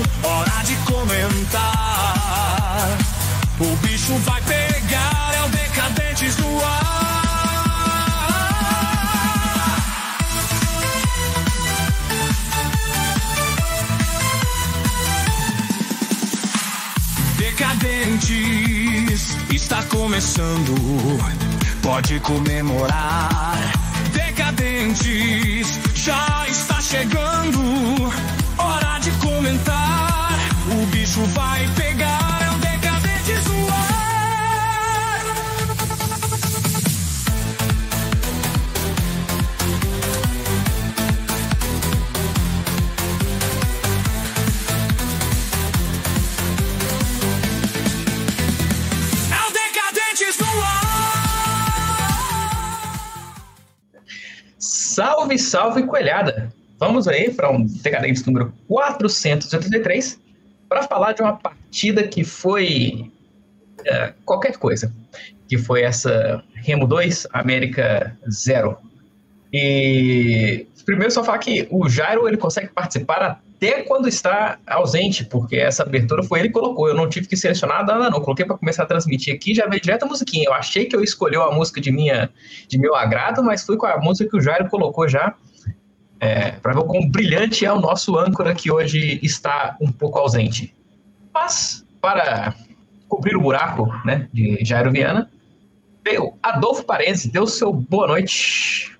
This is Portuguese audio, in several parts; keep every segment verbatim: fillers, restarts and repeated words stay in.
hora de comentar. O bicho vai pegar, é o Decadentes no ar. Decadentes está começando, pode comemorar. Decadentes já está chegando, hora de comentar. O bicho vai pegar, é o Decadentes no ar. É o Decadentes no ar. Salve, salve, coelhada! Vamos aí para um Decadentes número quatrocentos e oitenta e três para falar de uma partida que foi uh, qualquer coisa, que foi essa Remo dois, América zero. E primeiro só falar que o Jairo ele consegue participar até quando está ausente, porque essa abertura foi ele que colocou, eu não tive que selecionar nada não, coloquei para começar a transmitir aqui, já veio direto a musiquinha, eu achei que eu escolhi a música de, minha, de meu agrado, mas fui com a música que o Jairo colocou já, é, para ver o quão brilhante é o nosso âncora que hoje está um pouco ausente. Mas, para cobrir o buraco, né, de Jairo Viana, veio Adolfo Parese, deu seu boa noite.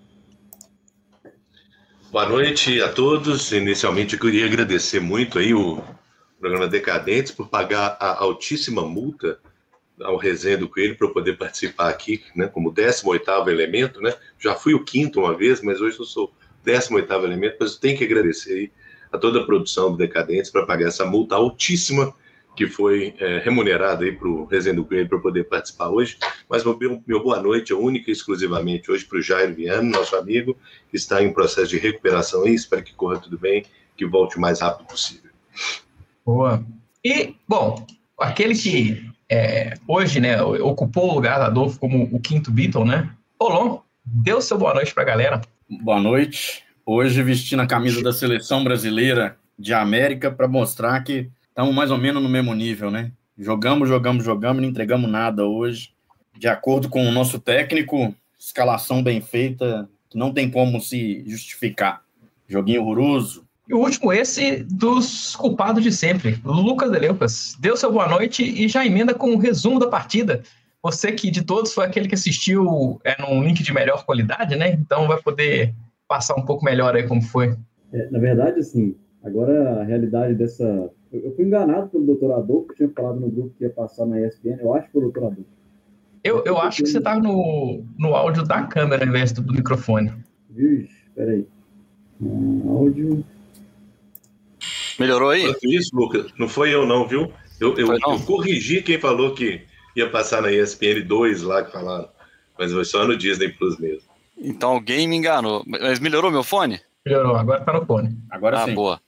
Boa noite a todos. Inicialmente eu queria agradecer muito aí o programa Decadentes por pagar a altíssima multa ao Resenha do Coelho para eu poder participar aqui, né, como décimo oitavo elemento, né? Já fui o quinto uma vez, mas hoje eu sou o décimo oitavo elemento, mas eu tenho que agradecer aí a toda a produção do Decadentes para pagar essa multa altíssima que foi é, remunerada aí para o Resenha do Coelho para eu poder participar hoje. Mas meu, meu boa noite é única e exclusivamente hoje para o Jairo Viana, nosso amigo, que está em processo de recuperação aí, espero que corra tudo bem, que volte o mais rápido possível. Boa. E, bom, aquele que é, hoje, né, ocupou o lugar do Adolfo como o quinto Beatle, né? Olon, deu seu boa noite para a galera. Boa noite. Hoje vestindo a camisa da Seleção Brasileira de América para mostrar que estamos mais ou menos no mesmo nível, né? Jogamos, jogamos, jogamos, não entregamos nada hoje. De acordo com o nosso técnico, escalação bem feita, que não tem como se justificar. Joguinho horroroso. E o último esse dos culpados de sempre, Lucas Deleucas. Deu seu boa noite e já emenda com o resumo da partida. Você que de todos foi aquele que assistiu é, num link de melhor qualidade, né? Então vai poder passar um pouco melhor aí como foi. É, na verdade, assim, agora a realidade dessa... Eu, eu fui enganado pelo doutor Adolfo, que tinha falado no grupo que ia passar na E S P N, eu acho que foi o doutor Adolfo. Eu, eu acho que você tá no, no áudio da câmera ao invés do, do microfone. Vixe, peraí. Um, áudio... Melhorou aí? Isso, Lucas, não foi eu não, viu? Eu, eu, não? eu corrigi quem falou que ia passar na E S P N dois lá que falaram, mas foi só no Disney Plus mesmo. Então alguém me enganou. Mas melhorou meu fone? Melhorou, agora tá no fone. Agora ah, sim. Boa.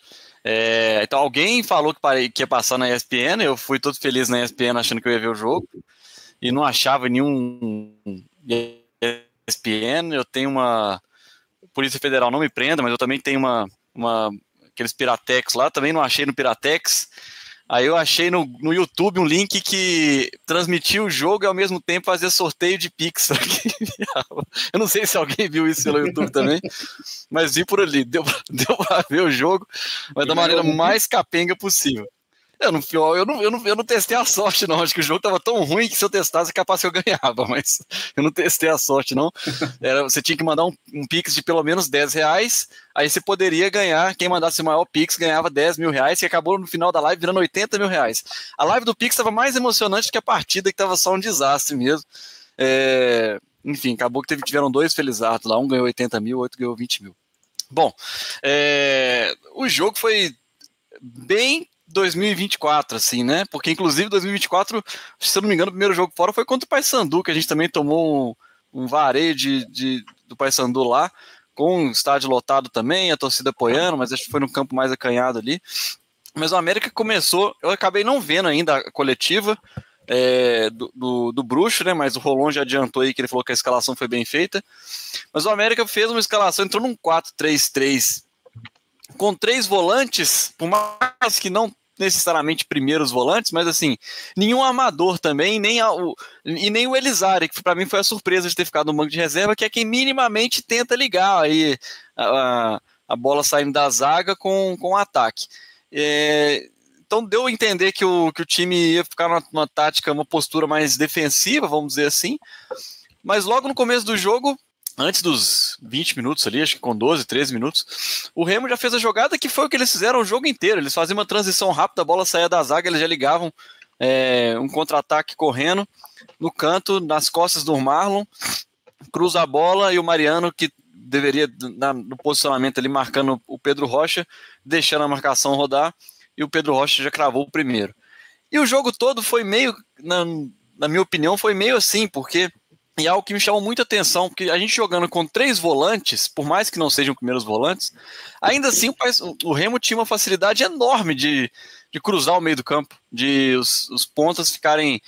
É, então alguém falou que, parei, que ia passar na E S P N, eu fui todo feliz na E S P N achando que eu ia ver o jogo, e não achava nenhum E S P N. Eu tenho uma... Polícia Federal não me prenda, mas eu também tenho uma... uma aqueles Piratex lá, também não achei no Piratex. Aí eu achei no, no YouTube um link que transmitia o jogo e ao mesmo tempo fazia sorteio de Pix. Eu não sei se alguém viu isso pelo YouTube também, mas vi por ali, deu, deu pra ver o jogo, mas da maneira mais capenga possível. Eu não, eu, não, eu, não, eu não testei a sorte, não. Acho que o jogo tava tão ruim que se eu testasse é capaz que eu ganhava, mas eu não testei a sorte, não. Era, você tinha que mandar um, um Pix de pelo menos dez reais, aí você poderia ganhar, quem mandasse o maior Pix ganhava dez mil reais, que acabou no final da live virando oitenta mil reais. A live do Pix estava mais emocionante que a partida, que estava só um desastre mesmo. É, enfim, acabou que teve, tiveram dois felizardos lá, um ganhou oitenta mil, o outro ganhou vinte mil. Bom, é, o jogo foi bem dois mil e vinte e quatro, assim, né? Porque, inclusive, dois mil e vinte e quatro, se eu não me engano, o primeiro jogo fora foi contra o Paysandu, que a gente também tomou um, um vareio de, de, do Paysandu lá, com o estádio lotado também, a torcida apoiando, mas acho que foi no campo mais acanhado ali. Mas o América começou, eu acabei não vendo ainda a coletiva é, do, do, do Bruxo, né? Mas o Rolon já adiantou aí que ele falou que a escalação foi bem feita. Mas o América fez uma escalação, entrou num quatro três três com três volantes, por mais que não necessariamente primeiros volantes, mas assim, nenhum amador também, nem a, o, e nem o Elizari, que para mim foi a surpresa de ter ficado no banco de reserva, que é quem minimamente tenta ligar aí a, a bola saindo da zaga com, com o ataque. É, então deu a entender que o, que o time ia ficar numa, numa tática, uma postura mais defensiva, vamos dizer assim, mas logo no começo do jogo, antes dos vinte minutos ali, acho que com doze, treze minutos, o Remo já fez a jogada que foi o que eles fizeram o jogo inteiro. Eles faziam uma transição rápida, a bola saía da zaga, eles já ligavam é, um contra-ataque correndo no canto, nas costas do Marlon, cruza a bola e o Mariano, que deveria, na, no posicionamento ali, marcando o Pedro Rocha, deixando a marcação rodar, e o Pedro Rocha já cravou o primeiro. E o jogo todo foi meio, na, na minha opinião, foi meio assim, porque... E algo que me chamou muita atenção, porque a gente jogando com três volantes, por mais que não sejam primeiros volantes, ainda assim o, o Remo tinha uma facilidade enorme de, de cruzar o meio do campo, de os, os pontas ficarem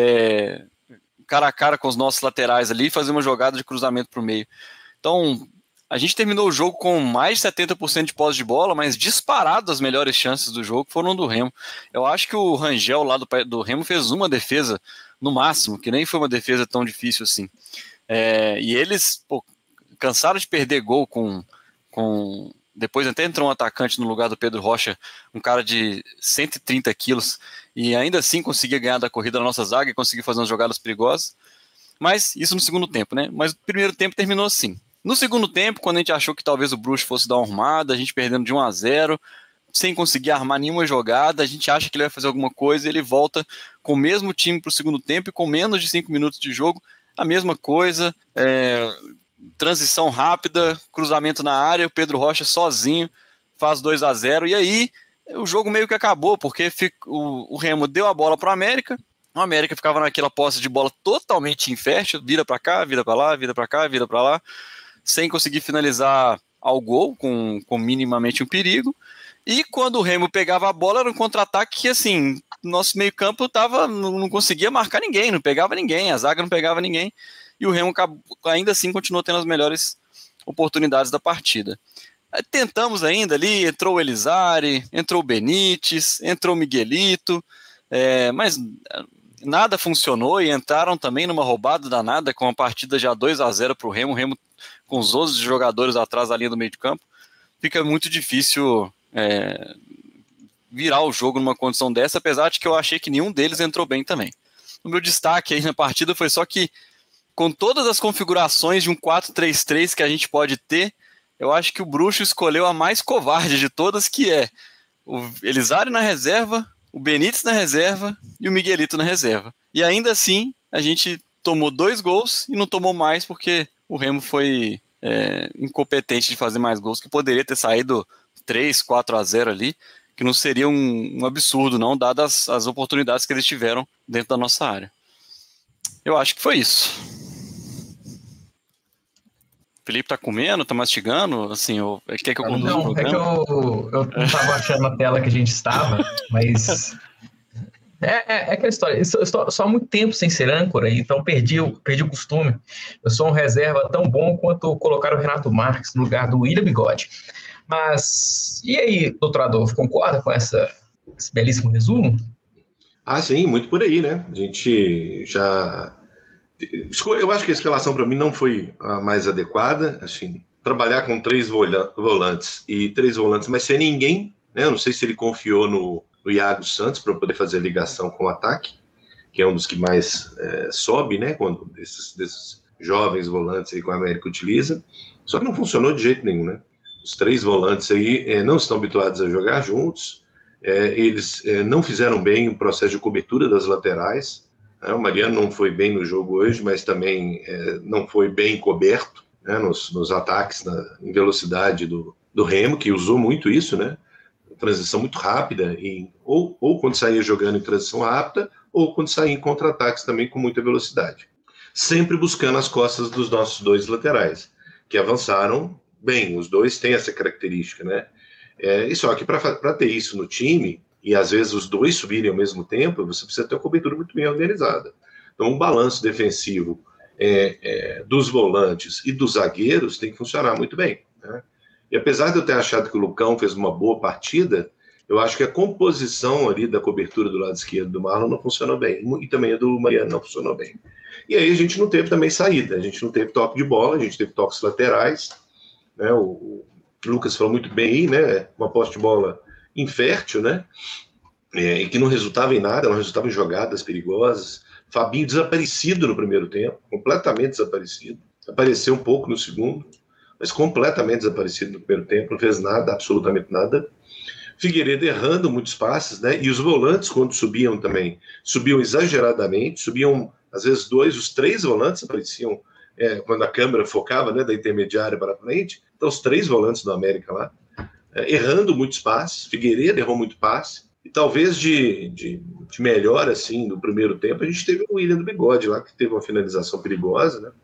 é, cara a cara com os nossos laterais ali e fazer uma jogada de cruzamento para o meio. Então, a gente terminou o jogo com mais de setenta por cento de posse de bola, mas disparado as melhores chances do jogo foram do Remo. Eu acho que o Rangel lá do, do Remo fez uma defesa no máximo, que nem foi uma defesa tão difícil assim. É, e eles pô, cansaram de perder gol com, com... Depois até entrou um atacante no lugar do Pedro Rocha, um cara de cento e trinta quilos, e ainda assim conseguia ganhar da corrida na nossa zaga e conseguir fazer umas jogadas perigosas. Mas isso no segundo tempo, né? Mas o primeiro tempo terminou assim. No segundo tempo, quando a gente achou que talvez o Bruxo fosse dar uma arrumada, a gente perdendo de um a zero, sem conseguir armar nenhuma jogada, a gente acha que ele vai fazer alguma coisa e ele volta com o mesmo time para o segundo tempo e com menos de cinco minutos de jogo, a mesma coisa, é, transição rápida, cruzamento na área, o Pedro Rocha sozinho faz dois a zero, e aí o jogo meio que acabou, porque fica, o, o Remo deu a bola para o América, o América ficava naquela posse de bola totalmente infértil, vira para cá, vira para lá, vira para cá, vira para lá, sem conseguir finalizar ao gol, com, com minimamente um perigo. E quando o Remo pegava a bola, era um contra-ataque que, assim, nosso meio-campo tava, não, não conseguia marcar ninguém, não pegava ninguém, a zaga não pegava ninguém, e o Remo ainda assim continuou tendo as melhores oportunidades da partida. Tentamos ainda ali, entrou o Elizari, entrou o Benítez, entrou o Miguelito, é, mas nada funcionou e entraram também numa roubada danada com a partida já dois a zero para o Remo, o Remo com os onze jogadores atrás da linha do meio de campo. Fica muito difícil é, virar o jogo numa condição dessa, apesar de que eu achei que nenhum deles entrou bem também. O meu destaque aí na partida foi só que, com todas as configurações de um quatro três três que a gente pode ter, eu acho que o Bruxo escolheu a mais covarde de todas, que é o Elizari na reserva, o Benítez na reserva e o Miguelito na reserva. E ainda assim, a gente tomou dois gols e não tomou mais porque o Remo foi é, incompetente de fazer mais gols, que poderia ter saído três, quatro a zero ali, que não seria um, um absurdo, não, dadas as oportunidades que eles tiveram dentro da nossa área. Eu acho que foi isso. O Felipe tá comendo, tá mastigando, assim, eu, quer que eu conduza o programa? Não, é que eu, eu não tava achando a tela que a gente estava, mas... É, é, é aquela história, eu estou só há muito tempo sem ser âncora, então perdi, perdi o costume. Eu sou um reserva tão bom quanto colocar o Renato Marques no lugar do William Bigode. Mas, e aí, doutor Adolfo, concorda com essa, esse belíssimo resumo? Ah, sim, muito por aí, né? A gente já... Eu acho que a escalação para mim não foi a mais adequada, assim, trabalhar com três volantes e três volantes, mas sem ninguém, né? Eu não sei se ele confiou no, no Iago Santos para poder fazer a ligação com o ataque, que é um dos que mais é, sobe, né? Quando desses, desses jovens volantes aí que o América utiliza, só que não funcionou de jeito nenhum, né? Os três volantes aí é, não estão habituados a jogar juntos, é, eles é, não fizeram bem o processo de cobertura das laterais. É, o Mariano não foi bem no jogo hoje, mas também é, não foi bem coberto, né, nos, nos ataques na, em velocidade do, do Remo, que usou muito isso, né? Transição muito rápida, em, ou, ou quando saía jogando em transição rápida, ou quando saía em contra-ataques também com muita velocidade. Sempre buscando as costas dos nossos dois laterais, que avançaram bem, os dois têm essa característica, né? É, e só que para ter isso no time, e às vezes os dois subirem ao mesmo tempo, você precisa ter uma cobertura muito bem organizada. Então, um balanço defensivo é, é, dos volantes e dos zagueiros tem que funcionar muito bem, né? E apesar de eu ter achado que o Lucão fez uma boa partida, eu acho que a composição ali da cobertura do lado esquerdo do Marlon não funcionou bem. E também a do Mariano não funcionou bem. E aí a gente não teve também saída. A gente não teve toque de bola, a gente teve toques laterais. Né? O, o Lucas falou muito bem aí, né? Uma posse de bola infértil, né? É, e que não resultava em nada, não resultava em jogadas perigosas. Fabinho desaparecido no primeiro tempo, completamente desaparecido. Apareceu um pouco no segundo, mas completamente desaparecido no primeiro tempo, não fez nada, absolutamente nada. Figueiredo errando muitos passes, né? E os volantes, quando subiam também, subiam exageradamente, subiam, às vezes, dois, os três volantes apareciam é, quando a câmera focava, né, da intermediária para frente. Então, os três volantes do América lá, é, errando muitos passes. Figueiredo errou muito passe. E talvez de, de, de melhor, assim, no primeiro tempo, a gente teve o William do Bigode lá, que teve uma finalização perigosa, né?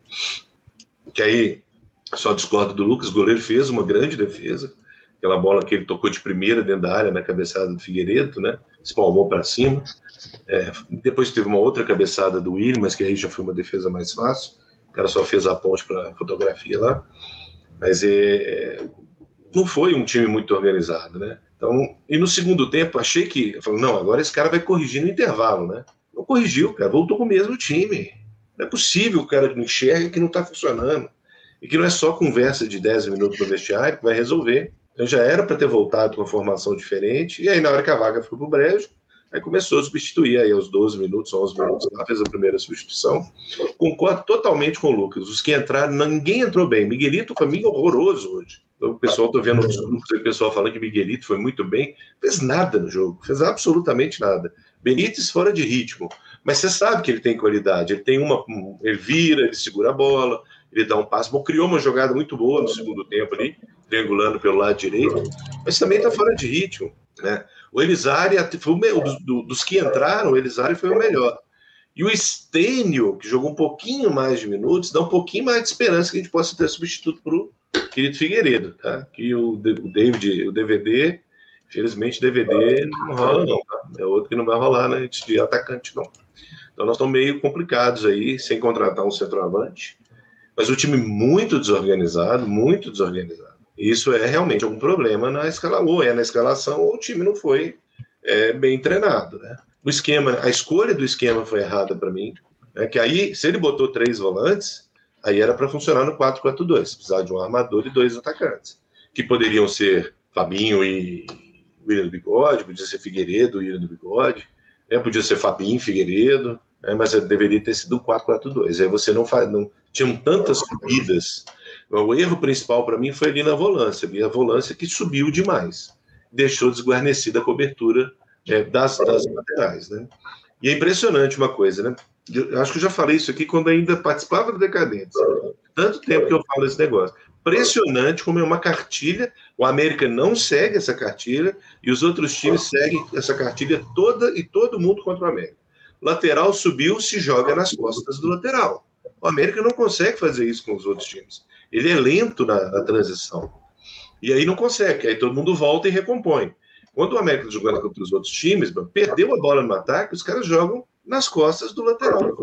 Que aí, só discordo do Lucas, o goleiro fez uma grande defesa. Aquela bola que ele tocou de primeira dentro da área, na cabeçada do Figueiredo, né? Espalmou para cima. É, depois teve uma outra cabeçada do William, mas que aí já foi uma defesa mais fácil. O cara só fez a ponte para fotografia lá. Mas é, não foi um time muito organizado, né? Então, e no segundo tempo, achei que... Eu falei, não, agora esse cara vai corrigir no intervalo, né? Não corrigiu, cara. Voltou com o mesmo time. Não é possível o cara não enxerga que não está funcionando. E que não é só conversa de dez minutos no vestiário que vai resolver. Então já era para ter voltado com uma formação diferente, e aí na hora que a vaga foi para o brejo, aí começou a substituir aí aos doze minutos, onze minutos, ela fez a primeira substituição. Concordo totalmente com o Lucas, os que entraram, ninguém entrou bem. Miguelito foi meio horroroso hoje. O pessoal, estou vendo os grupos, o pessoal falando que Miguelito foi muito bem, fez nada no jogo, fez absolutamente nada. Benítez fora de ritmo, mas você sabe que ele tem qualidade, ele tem uma, ele vira, ele segura a bola, ele dá um passe, bom, criou uma jogada muito boa no segundo tempo ali, triangulando pelo lado direito, mas também está fora de ritmo, né? O Elizari, foi o me... dos que entraram, o Elizari foi o melhor. E o Stênio, que jogou um pouquinho mais de minutos, dá um pouquinho mais de esperança que a gente possa ter substituto para o querido Figueiredo, tá? Que o David, o D V D, infelizmente, D V D não rola não, tá? É outro que não vai rolar, né? De atacante, não. Então nós estamos meio complicados aí, sem contratar um centroavante, mas o time muito desorganizado, muito desorganizado. Isso é realmente algum problema na escalação, ou é na escalação, ou o time não foi é, bem treinado, né? O esquema, a escolha do esquema foi errada para mim, né? Que aí, se ele botou três volantes, aí era para funcionar no quatro quatro dois, precisar de um armador e dois atacantes, que poderiam ser Fabinho e William do Bigode, podia ser Figueiredo e William do Bigode, né? Podia ser Fabinho e Figueiredo, né? Mas deveria ter sido um quatro quatro dois. Aí você não faz, não tinham tantas subidas. O erro principal para mim foi ali na volância, a volância que subiu demais, deixou desguarnecida a cobertura é, das, das laterais, né? E é impressionante uma coisa, né? Eu acho que eu já falei isso aqui quando ainda participava do Decadentes. Tanto tempo que eu falo esse negócio. Impressionante como é uma cartilha, o América não segue essa cartilha e os outros times seguem essa cartilha toda e todo mundo contra o América. Lateral subiu, se joga nas costas do lateral. O América não consegue fazer isso com os outros times. Ele é lento na, na transição. E aí não consegue, aí todo mundo volta e recompõe. Quando o América jogando contra os outros times, perdeu a bola no ataque, os caras jogam nas costas do lateral.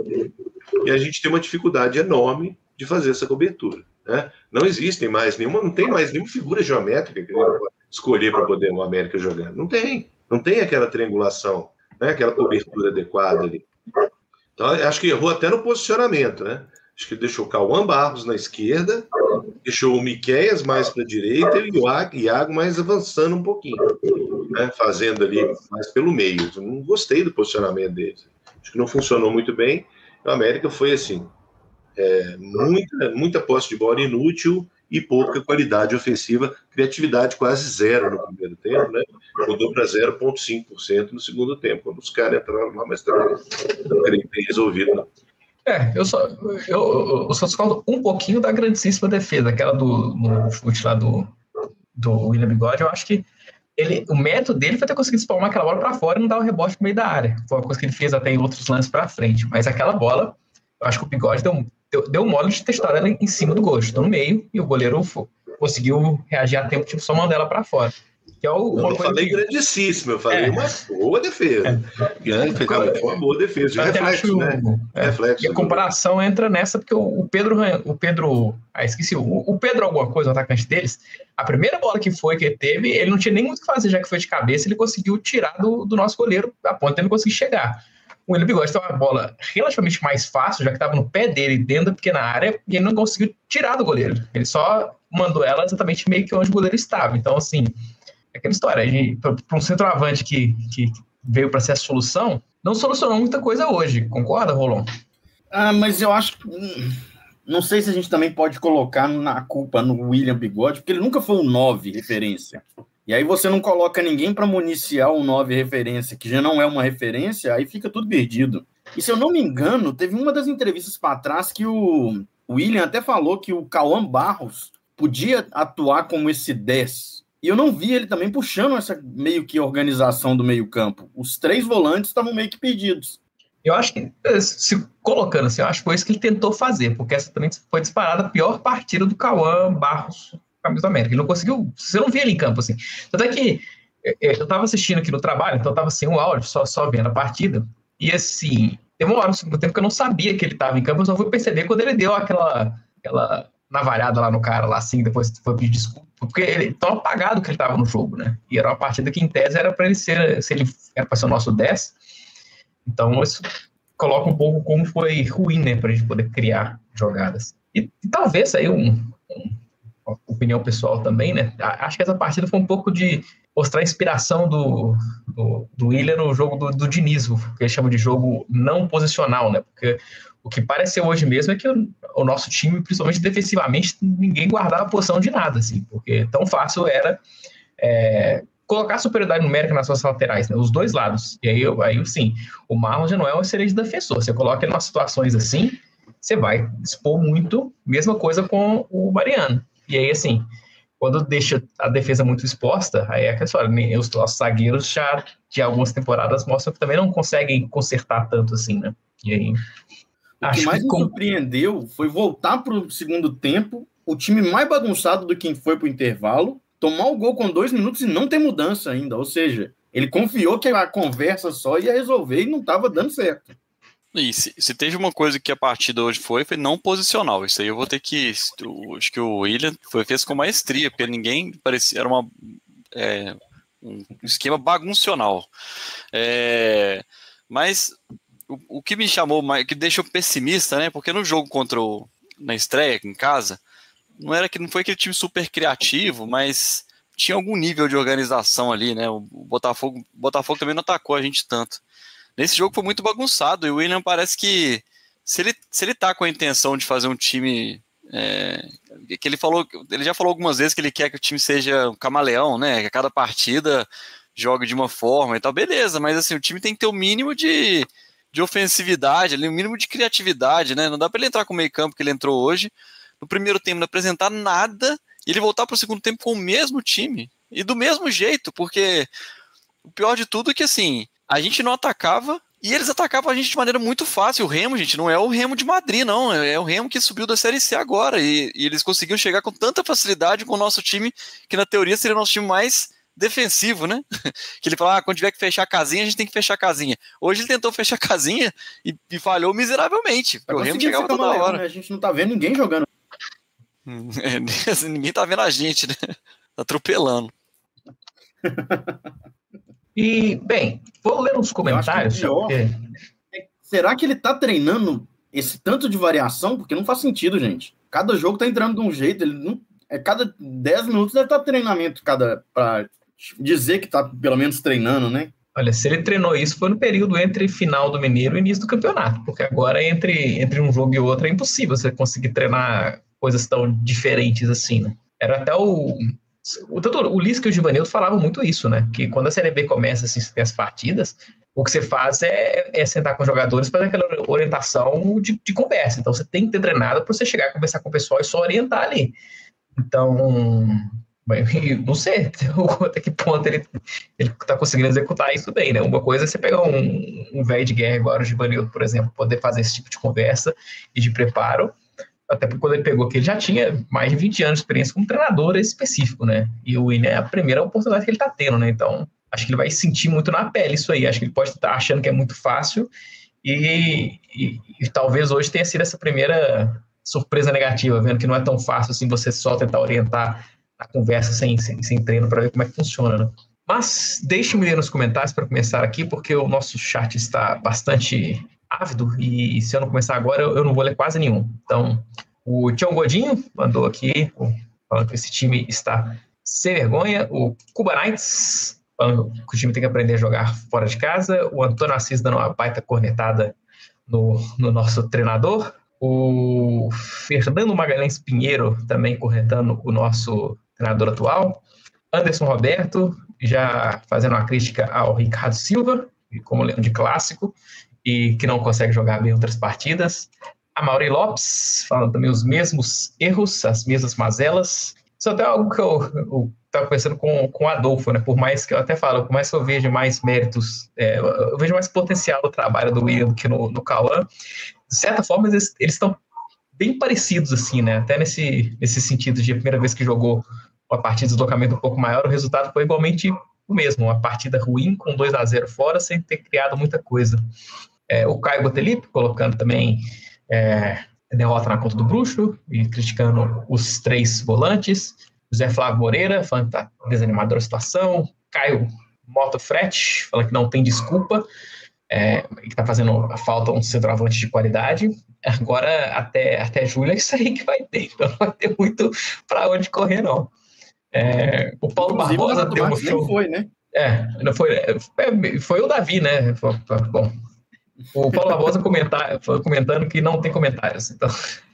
E a gente tem uma dificuldade enorme de fazer essa cobertura, né? Não existem mais nenhuma, não tem mais nenhuma figura geométrica que ele pode escolher para poder o América jogar. Não tem. Não tem aquela triangulação, né? Aquela cobertura adequada ali. Então, acho que errou até no posicionamento, né? Acho que deixou o Cauã Barros na esquerda, deixou o Miqueias mais para a direita e o Iago mais avançando um pouquinho, né? Fazendo ali mais pelo meio. Eu não gostei do posicionamento deles. Acho que não funcionou muito bem. O América foi assim, é, muita, muita posse de bola inútil e pouca qualidade ofensiva, criatividade quase zero no primeiro tempo, né? Mudou para zero vírgula cinco por cento no segundo tempo, quando os caras entraram lá, mas também não creio que tenha resolvido, não. É, eu só, eu, eu só discordo um pouquinho da grandíssima defesa, aquela do no chute lá do, do William Bigode. Eu acho que ele, o método dele foi ter conseguido espalmar aquela bola para fora e não dar o rebote no meio da área. Foi uma coisa que ele fez até em outros lances para frente. Mas aquela bola, eu acho que o Bigode deu, deu, deu mole de ter estourado ela em cima do gol. Estou no meio e o goleiro conseguiu reagir a tempo, tipo, só mandando ela para fora. Que é o, eu não falei que... grandíssimo, eu falei é. uma boa defesa. É. Uma boa defesa, de reflexo, acho, né? É. Reflexo. E a comparação do... entra nessa, porque o Pedro, o Pedro, ah, esqueci, o Pedro alguma coisa, o atacante deles, a primeira bola que foi, que ele teve, ele não tinha nem muito o que fazer, já que foi de cabeça, ele conseguiu tirar do, do nosso goleiro, a ponto de ele não conseguir chegar. O William Bigode tem uma bola relativamente mais fácil, já que estava no pé dele, dentro da pequena área, e ele não conseguiu tirar do goleiro. Ele só mandou ela exatamente meio que onde o goleiro estava. Então, assim, é aquela história. Para um centroavante que, que veio para ser a solução, não solucionou muita coisa hoje. Concorda, Rolon? Ah, mas eu acho que... Não sei se a gente também pode colocar na culpa no William Bigode, porque ele nunca foi um nove referência. E aí você não coloca ninguém para municiar um nove referência, que já não é uma referência, aí fica tudo perdido. E se eu não me engano, teve uma das entrevistas para trás que o William até falou que o Cauã Barros podia atuar como esse dez. E eu não vi ele também puxando essa meio que organização do meio campo. Os três volantes estavam meio que perdidos. Eu acho que, se colocando assim, eu acho que foi isso que ele tentou fazer, porque essa também foi disparada a pior partida do Cauã Barros Camisa da América. Ele não conseguiu, você não via ele em campo, assim. Tanto é que eu tava assistindo aqui no trabalho, então eu tava sem o áudio, só, só vendo a partida, e assim, teve uma hora no segundo tempo que eu não sabia que ele tava em campo, eu só fui perceber quando ele deu aquela, aquela navalhada lá no cara, lá assim, depois foi pedir desculpa, porque ele tão apagado que ele tava no jogo, né? E era uma partida que, em tese, era pra ele ser, se ele era pra ser o nosso dez, então isso coloca um pouco como foi ruim, né, pra gente poder criar jogadas. E, e talvez aí um... um opinião pessoal também, né? Acho que essa partida foi um pouco de mostrar a inspiração do, do, do William no jogo do, do Diniz, que ele chama de jogo não posicional, né? Porque o que pareceu hoje mesmo é que o, o nosso time, principalmente defensivamente, ninguém guardava a posição de nada, assim, porque tão fácil era é, colocar a superioridade numérica nas suas laterais, né? Os dois lados. E aí, aí sim, o Marlon já não é um excelente defensor. Você coloca ele em situações assim, você vai expor muito, mesma coisa com o Mariano. E aí, assim, quando deixa a defesa muito exposta, aí é aquela história, os nossos zagueiros já de algumas temporadas mostram que também não conseguem consertar tanto assim, né? E aí... O que mais me surpreendeu foi voltar para o segundo tempo, o time mais bagunçado do que foi para o intervalo, tomar o gol com dois minutos e não ter mudança ainda. Ou seja, ele confiou que a conversa só ia resolver e não estava dando certo. E se, se teve uma coisa que a partida hoje foi, foi não posicional. Isso aí eu vou ter que... Eu, acho que o William foi, fez com maestria, porque ninguém parecia... Era uma, é, um esquema baguncional. É, mas o, o que me chamou, que deixou pessimista, né? Porque no jogo contra o... Na estreia, em casa, não, era que, não foi aquele time super criativo, mas tinha algum nível de organização ali, né? O Botafogo, o Botafogo também não atacou a gente tanto. Nesse jogo foi muito bagunçado, e o William parece que se ele, se ele tá com a intenção de fazer um time é, que ele falou, ele já falou algumas vezes que ele quer que o time seja um camaleão, né, que a cada partida jogue de uma forma e tal, beleza, mas assim, o time tem que ter o mínimo de, de ofensividade, o mínimo de criatividade, né, não dá para ele entrar com o meio campo que ele entrou hoje, no primeiro tempo não apresentar nada, e ele voltar para o segundo tempo com o mesmo time, e do mesmo jeito, porque o pior de tudo é que assim, a gente não atacava e eles atacavam a gente de maneira muito fácil. O Remo, gente, não é o Remo de Madrid, não. É o Remo que subiu da Série C agora. E, e eles conseguiam chegar com tanta facilidade com o nosso time, que na teoria seria o nosso time mais defensivo, né? Que ele fala, ah, quando tiver que fechar a casinha, a gente tem que fechar a casinha. Hoje ele tentou fechar a casinha e, e falhou miseravelmente. Porque o Remo chegava toda hora. Né? A gente não tá vendo ninguém jogando. É, assim, ninguém tá vendo a gente, né? Tá atropelando. E, bem, vou ler uns comentários. Que pior, porque... Será que ele tá treinando esse tanto de variação? Porque não faz sentido, gente. Cada jogo tá entrando de um jeito. Ele não... é, cada dez minutos deve estar treinamento cada... para dizer que tá pelo menos treinando, né? Olha, se ele treinou isso, foi no período entre final do Mineiro e início do campeonato. Porque agora, entre, entre um jogo e outro, é impossível você conseguir treinar coisas tão diferentes assim, né? Era até o... O, o Lisca e o Givanildo falavam muito isso, né? Que quando a Série B começa, assim, as partidas, o que você faz é, é sentar com os jogadores para dar aquela orientação de, de conversa. Então, você tem que ter treinado para você chegar a conversar com o pessoal e só orientar ali. Então, bem, não sei até que ponto ele está conseguindo executar isso bem, né? Uma coisa é você pegar um, um velho de guerra, agora o Givanildo, por exemplo, poder fazer esse tipo de conversa e de preparo. até porque quando ele pegou aqui, ele já tinha mais de vinte anos de experiência como treinador específico, né? E o Willian é a primeira oportunidade que ele tá tendo, né? Então, acho que ele vai sentir muito na pele isso aí. Acho que ele pode estar achando que é muito fácil e, e, e talvez hoje tenha sido essa primeira surpresa negativa, vendo que não é tão fácil assim você só tentar orientar a conversa sem, sem, sem treino para ver como é que funciona, né? Mas deixe-me ler nos comentários para começar aqui, porque o nosso chat está bastante ávido e se eu não começar agora, eu não vou ler quase nenhum. Então, o Tião Godinho mandou aqui, falando que esse time está sem vergonha. O Cuba Knights, falando que o time tem que aprender a jogar fora de casa. O Antônio Assis dando uma baita cornetada no, no nosso treinador. O Fernando Magalhães Pinheiro também cornetando o nosso treinador atual. Anderson Roberto já fazendo uma crítica ao Ricardo Silva, como leão de clássico, e que não consegue jogar bem outras partidas. A Mauri Lopes, falando também os mesmos erros, as mesmas mazelas. Isso é até algo que eu estava pensando com, com o Adolfo, né? Por mais que eu até falo, por mais que eu veja mais méritos, é, eu vejo mais potencial no trabalho do Willian do que no, no Cauã. De certa forma, eles estão bem parecidos, assim, né? Até nesse, nesse sentido de a primeira vez que jogou uma partida de deslocamento um pouco maior, o resultado foi igualmente o mesmo, uma partida ruim com dois a zero fora, sem ter criado muita coisa. É, o Caio Botelipe colocando também é, derrota na conta do Bruxo e criticando os três volantes. José Flávio Moreira falando que está desanimador a situação. Caio Motofrete falando que não tem desculpa, é, que está fazendo falta um centroavante de qualidade. Agora, até, até julho é isso aí que vai ter, então não vai ter muito para onde correr, não. É, o Paulo Inclusive, Barbosa deu um show. Foi, né? É, não foi, é, foi o Davi, né? Foi, bom, o Paulo Barbosa comentar, comentando que não tem comentários. Então,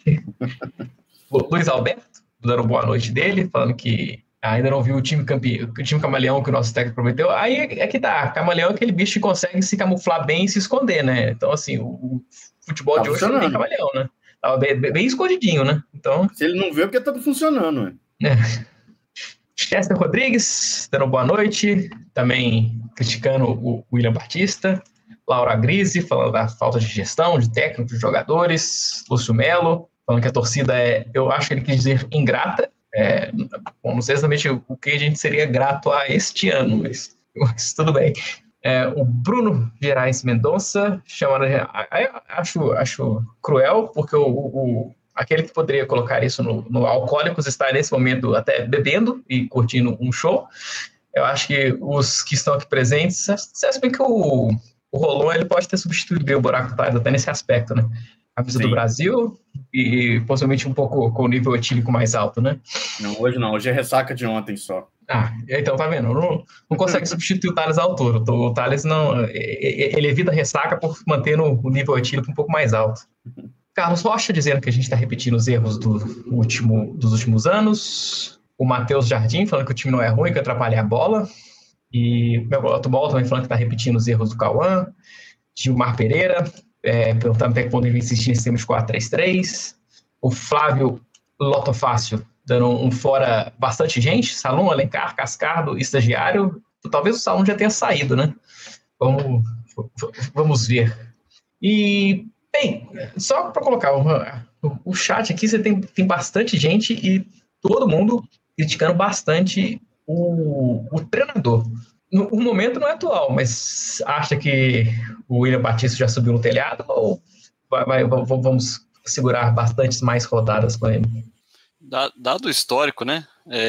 o Luiz Alberto dando boa noite dele, falando que ainda não viu o time campeão, o time camaleão que o nosso técnico prometeu. Aí é que tá, camaleão é aquele bicho que consegue se camuflar bem e se esconder, né? Então, assim, o, o futebol tá de hoje não tem camaleão, né? Tava bem, bem escondidinho, né? Então, se ele não vê, é porque tá funcionando, né? É. Chester Rodrigues, dando boa noite, também criticando o Willian Batista. Laura Grise, falando da falta de gestão, de técnico, de jogadores. Lúcio Melo, falando que a torcida é, eu acho que ele quis dizer ingrata. É, bom, não sei exatamente o que a gente seria grato a este ano, mas, mas tudo bem. É, o Bruno Gerais Mendonça, chamando, acho, acho cruel, porque o, o aquele que poderia colocar isso no, no Alcoólicos está nesse momento até bebendo e curtindo um show. Eu acho que os que estão aqui presentes, você sabe que o, o Rolon ele pode ter substituído o Buraco Tado até nesse aspecto, né? A camisa do Brasil e possivelmente um pouco com o nível etílico mais alto, né? Não, hoje não. Hoje é ressaca de ontem só. Ah, então tá vendo? Não, não consegue substituir o Thales à altura. O Thales não, ele evita ressaca por manter o nível etílico um pouco mais alto. Carlos Rocha dizendo que a gente está repetindo os erros do último, dos últimos anos. O Matheus Jardim falando que o time não é ruim, que atrapalha a bola. E o meu Otto Ball também falando que está repetindo os erros do Cauã. Gilmar Pereira é, perguntando até que ponto ele vai insistir nesse sistema de quatro três três. O Flávio Lotofácio dando um fora bastante gente. Salom, Alencar, Cascardo, estagiário. Talvez o Salom já tenha saído, né? Vamos, vamos ver. E... Bem, só para colocar uma, o, o chat aqui, você tem, tem bastante gente e todo mundo criticando bastante o, o treinador. No, o momento não é atual, mas acha que o Willian Batista já subiu no telhado ou vai, vai, vamos segurar bastantes mais rodadas com ele? Dado o histórico, né?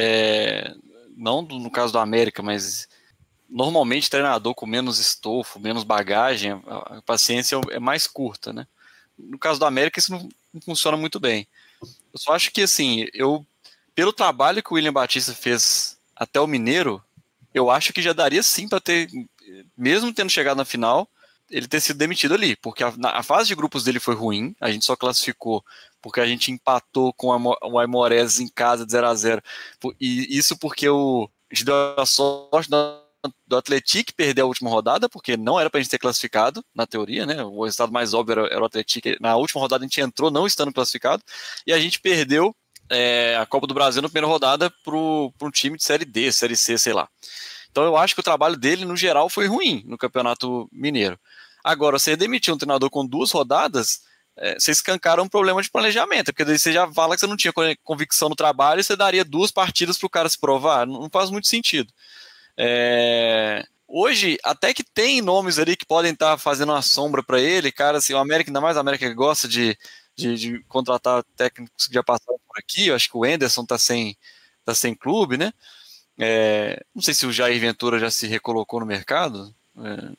É, não no caso do América, mas normalmente treinador com menos estofo, menos bagagem, a, a paciência é mais curta, né? No caso do América isso não, não funciona muito bem. Eu só acho que, assim, eu, pelo trabalho que o Willian Batista fez até o Mineiro, eu acho que já daria sim para ter, mesmo tendo chegado na final, ele ter sido demitido ali, porque a, a fase de grupos dele foi ruim, a gente só classificou porque a gente empatou com o Aimorés em casa de zero a zero, e isso porque o, a gente deu a sorte da do Atlético perder a última rodada, porque não era pra gente ter classificado, na teoria, né? O resultado mais óbvio era, era o Atlético. Na última rodada a gente entrou não estando classificado, e a gente perdeu é, a Copa do Brasil na primeira rodada pro, pro um time de Série D, Série C, sei lá. Então eu acho que o trabalho dele, no geral, foi ruim no Campeonato Mineiro. Agora, você demitir um treinador com duas rodadas, é, você escancara um problema de planejamento, porque daí você já fala que você não tinha convicção no trabalho e você daria duas partidas para o cara se provar, não faz muito sentido. É, hoje, até que tem nomes ali que podem estar fazendo uma sombra para ele, cara, assim, o América, ainda mais a América que gosta de, de, de contratar técnicos que já passaram por aqui, eu acho que o Anderson tá sem, tá sem clube, né? É, não sei se o Jair Ventura já se recolocou no mercado, é,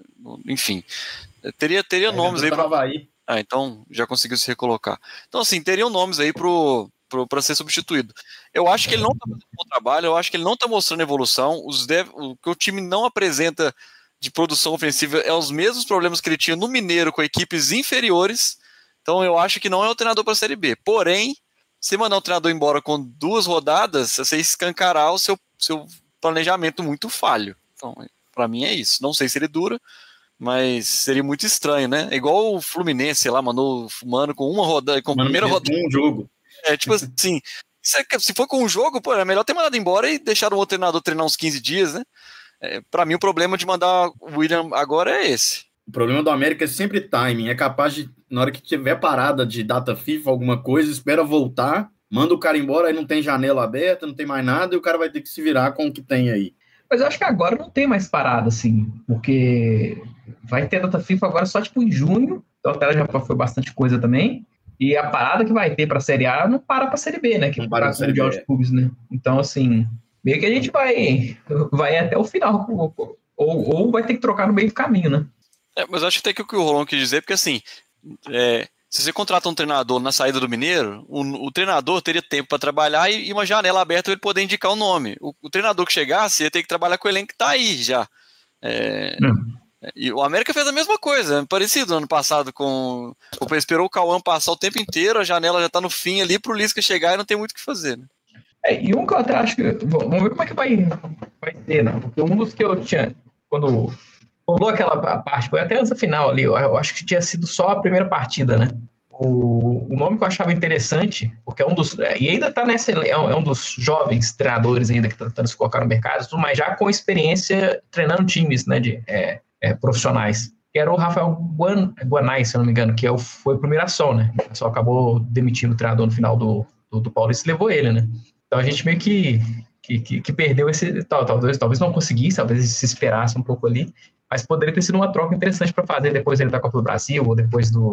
enfim, teria, teria nomes aí para ah, então já conseguiu se recolocar. Então, assim, teriam nomes aí para ser substituído. Eu acho que ele não está fazendo um bom trabalho, eu acho que ele não está mostrando evolução. Os dev, o que o time não apresenta de produção ofensiva é os mesmos problemas que ele tinha no Mineiro com equipes inferiores. Então, eu acho que não é o treinador para a Série B. Porém, se mandar um treinador embora com duas rodadas, você escancará o seu, seu planejamento muito falho. Então, para mim é isso. Não sei se ele dura, mas seria muito estranho, né? É igual o Fluminense, sei lá, mandou o Mano com uma rodada, com a primeira rodada. Um jogo. É, tipo assim, se for com um jogo, pô, é melhor ter mandado embora e deixar o outro treinador treinar uns quinze dias, né? É, para mim, o problema de mandar o William agora é esse. O problema do América é sempre timing. É capaz de, na hora que tiver parada de data FIFA, alguma coisa, espera voltar, manda o cara embora, aí não tem janela aberta, não tem mais nada, e o cara vai ter que se virar com o que tem aí. Mas eu acho que agora não tem mais parada, assim, porque vai ter data FIFA agora só, tipo, em junho, então até já foi bastante coisa também, e a parada que vai ter pra Série A não para pra Série B, né, que não para o Mundial de Clubes, né, então, assim, meio que a gente vai, vai até o final, ou, ou vai ter que trocar no meio do caminho, né. É, mas acho que tem que o que o Rolão quis dizer, porque, assim, é... se você contrata um treinador na saída do Mineiro, o, o treinador teria tempo para trabalhar e, e uma janela aberta para ele poder indicar o nome. O, o treinador que chegasse ia ter que trabalhar com o elenco que está aí já. É, hum. E o América fez a mesma coisa, parecido no ano passado com... O esperou o Cauã passar o tempo inteiro, a janela já está no fim ali para o Lisca chegar e não tem muito o que fazer. Né? É, e um que eu até acho que... Bom, vamos ver como é que vai, vai ser, né? Porque um dos que eu tinha... Quando... Rolou aquela parte, foi até antes da final ali, eu, eu acho que tinha sido só a primeira partida, né? O, o nome que eu achava interessante, porque é um dos... E ainda está nessa... É um, é um dos jovens treinadores ainda que está tentando se colocar no mercado, mas já com experiência treinando times, né, de, é, é, profissionais. Que era o Rafael Guan, Guanais, se eu não me engano, que é o, foi o primeiro ação, né? Só acabou demitindo o treinador no final do, do, do Paulista e levou ele, né? Então a gente meio que, que, que, que perdeu esse... Tal, talvez, talvez não conseguisse, talvez se esperasse um pouco ali, mas poderia ter sido uma troca interessante para fazer depois ele da Copa do Brasil ou depois do,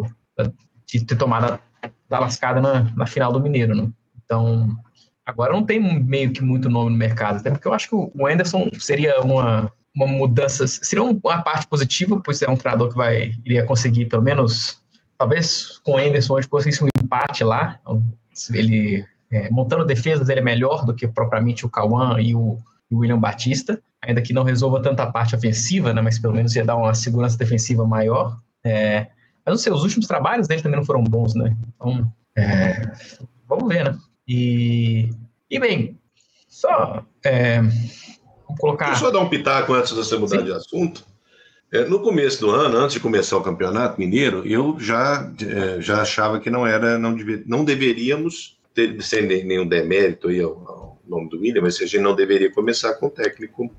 de ter tomado a, da lascada na, na final do Mineiro, né? Então, agora não tem meio que muito nome no mercado, até porque eu acho que o Anderson seria uma, uma mudança, seria uma parte positiva, pois é um treinador que vai, iria conseguir pelo menos, talvez com o Anderson hoje conseguisse um empate lá, ele é, montando defesas ele é melhor do que propriamente o Cauã e o, e o William Batista, ainda que não resolva tanto a parte ofensiva, né, mas pelo menos ia dar uma segurança defensiva maior. É, mas não sei, os últimos trabalhos dele também não foram bons, né? Então, é, vamos ver, né? E, e bem, só é, vamos colocar... Deixa eu só dar um pitaco antes de você mudar Sim. de assunto. É, no começo do ano, antes de começar o Campeonato Mineiro, eu já, é, já achava que não, era, não, deve, não deveríamos ter, sem nenhum demérito aí ao, ao nome do William, mas a gente não deveria começar com um técnico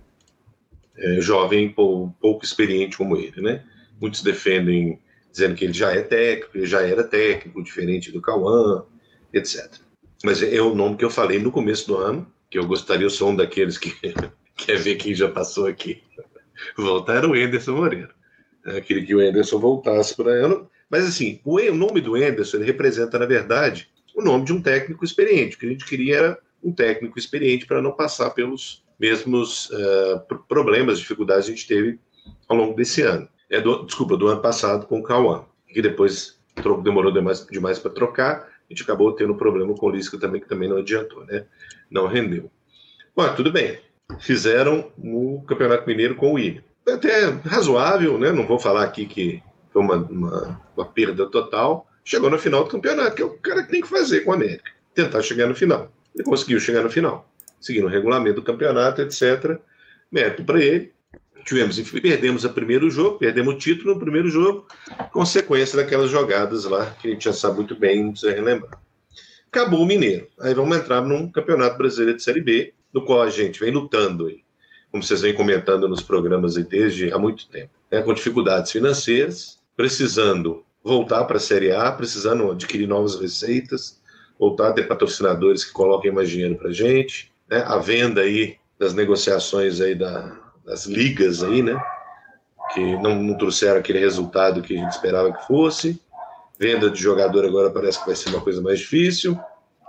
É, jovem, pou, pouco experiente como ele, né? Muitos defendem, dizendo que ele já é técnico, ele já era técnico, diferente do Cauã, etcétera. Mas é o nome que eu falei no começo do ano, que eu gostaria, eu sou um daqueles que quer ver quem já passou aqui. Voltar era o Anderson Moreira. Eu queria que o Anderson voltasse para ela. Mas assim, o, o nome do Anderson, ele representa, na verdade, o nome de um técnico experiente. O que a gente queria era um técnico experiente para não passar pelos mesmos uh, problemas, dificuldades que a gente teve ao longo desse ano. É do, desculpa, do ano passado com o Cauã, que depois demorou demais, demais para trocar, a gente acabou tendo problema com o Lisca também, que também não adiantou, né? Não rendeu. Bom, tudo bem. Fizeram o Campeonato Mineiro com o William. Até razoável, né? Não vou falar aqui que foi uma, uma, uma perda total. Chegou na final do campeonato, que é o cara que tem que fazer com a América. Tentar chegar no final. Ele conseguiu chegar no final. Seguindo o regulamento do campeonato, etcétera. Mérito para ele. Tivemos, perdemos o primeiro jogo, perdemos o título no primeiro jogo, consequência daquelas jogadas lá, que a gente já sabe muito bem, não precisa relembrar. Acabou o Mineiro. Aí vamos entrar num Campeonato Brasileiro de Série B, no qual a gente vem lutando, aí, como vocês vêm comentando nos programas aí desde há muito tempo, né, com dificuldades financeiras, precisando voltar para a Série A, precisando adquirir novas receitas, voltar a ter patrocinadores que coloquem mais dinheiro para a gente, né? A venda aí das negociações aí da, das ligas aí, né? Que não, não trouxeram aquele resultado que a gente esperava que fosse. Venda de jogador agora parece que vai ser uma coisa mais difícil.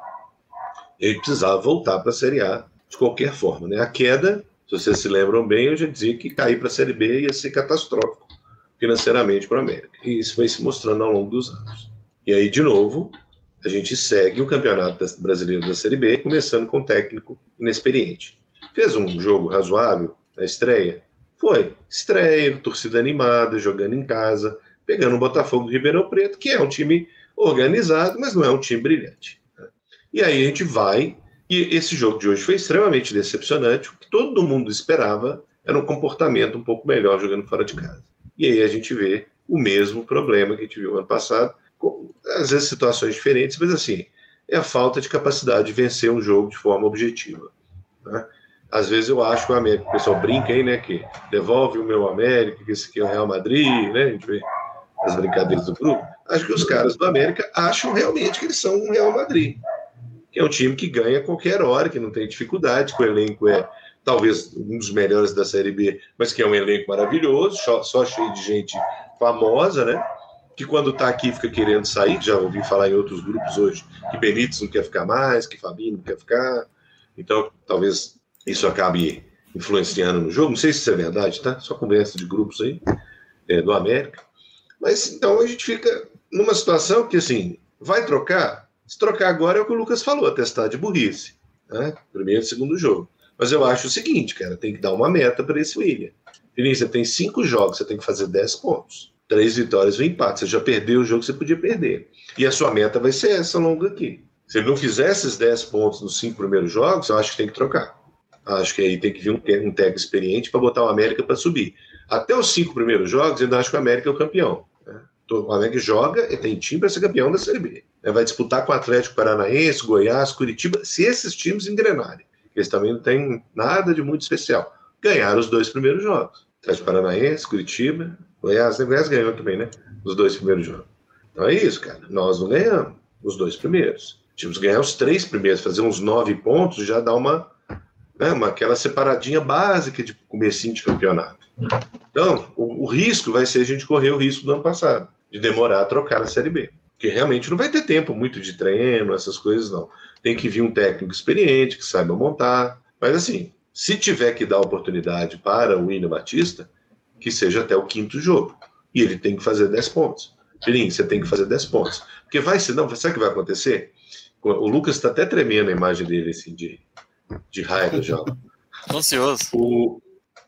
E a gente precisava voltar para a Série A de qualquer forma, né? A queda, se vocês se lembram bem, eu já dizia que cair para a Série B ia ser catastrófico financeiramente para a América. E isso foi se mostrando ao longo dos anos. E aí, de novo, a gente segue o Campeonato Brasileiro da Série B, começando com um técnico inexperiente. Fez um jogo razoável na estreia? Foi. Estreia, torcida animada, jogando em casa, pegando o Botafogo do Ribeirão Preto, que é um time organizado, mas não é um time brilhante. E aí a gente vai, e esse jogo de hoje foi extremamente decepcionante. O que todo mundo esperava era um comportamento um pouco melhor jogando fora de casa. E aí a gente vê o mesmo problema que a gente viu ano passado, com, às vezes situações diferentes, mas assim, é a falta de capacidade de vencer um jogo de forma objetiva. Né? Às vezes eu acho que o América, o pessoal brinca aí, né, que devolve o meu América, que esse aqui é o Real Madrid, né, a gente vê as brincadeiras do grupo. Acho que os caras do América acham realmente que eles são um Real Madrid, que é um time que ganha a qualquer hora, que não tem dificuldade, que o elenco é talvez um dos melhores da Série B, mas que é um elenco maravilhoso, só, só cheio de gente famosa, né, que quando tá aqui fica querendo sair. Já ouvi falar em outros grupos hoje que Benítez não quer ficar mais, que Fabinho não quer ficar, então talvez isso acabe influenciando no jogo. Não sei se isso é verdade, tá? Só conversa de grupos aí, é, do América. Mas então a gente fica numa situação que, assim, vai trocar? Se trocar agora é o que o Lucas falou, atestado de burrice, né? Primeiro e segundo jogo. Mas eu acho o seguinte, cara, tem que dar uma meta para esse William. Vinícius, você tem cinco jogos, você tem que fazer dez pontos. Três vitórias e um empate. Você já perdeu o jogo que você podia perder. E a sua meta vai ser essa longa aqui. Se ele não fizer esses dez pontos nos cinco primeiros jogos, eu acho que tem que trocar. Acho que aí tem que vir um, um técnico experiente para botar o América para subir. Até os cinco primeiros jogos, eu ainda acho que o América é o campeão. Né? O América joga e tem time para ser campeão da Série B. Né? Vai disputar com o Atlético Paranaense, Goiás, Curitiba, se esses times engrenarem. Eles também não têm nada de muito especial. Ganharam os dois primeiros jogos. Atlético Paranaense, Curitiba, Goiás. Né? Goiás ganhou também, né? Os dois primeiros jogos. Então é isso, cara. Nós não ganhamos os dois primeiros. Tínhamos que ganhar os três primeiros, fazer uns nove pontos, já dá uma... Né, uma, aquela separadinha básica de comecinho de campeonato. Então, o, o risco vai ser a gente correr o risco do ano passado, de demorar a trocar a Série B. Porque realmente não vai ter tempo muito de treino, essas coisas não. Tem que vir um técnico experiente, que saiba montar. Mas assim, se tiver que dar oportunidade para o William Batista, que seja até o quinto jogo. E ele tem que fazer dez pontos. Filhinho, você tem que fazer dez pontos. Porque vai ser, não, sabe o que vai acontecer? O Lucas está até tremendo a imagem dele, assim, de... de raiva já. Ansioso. O,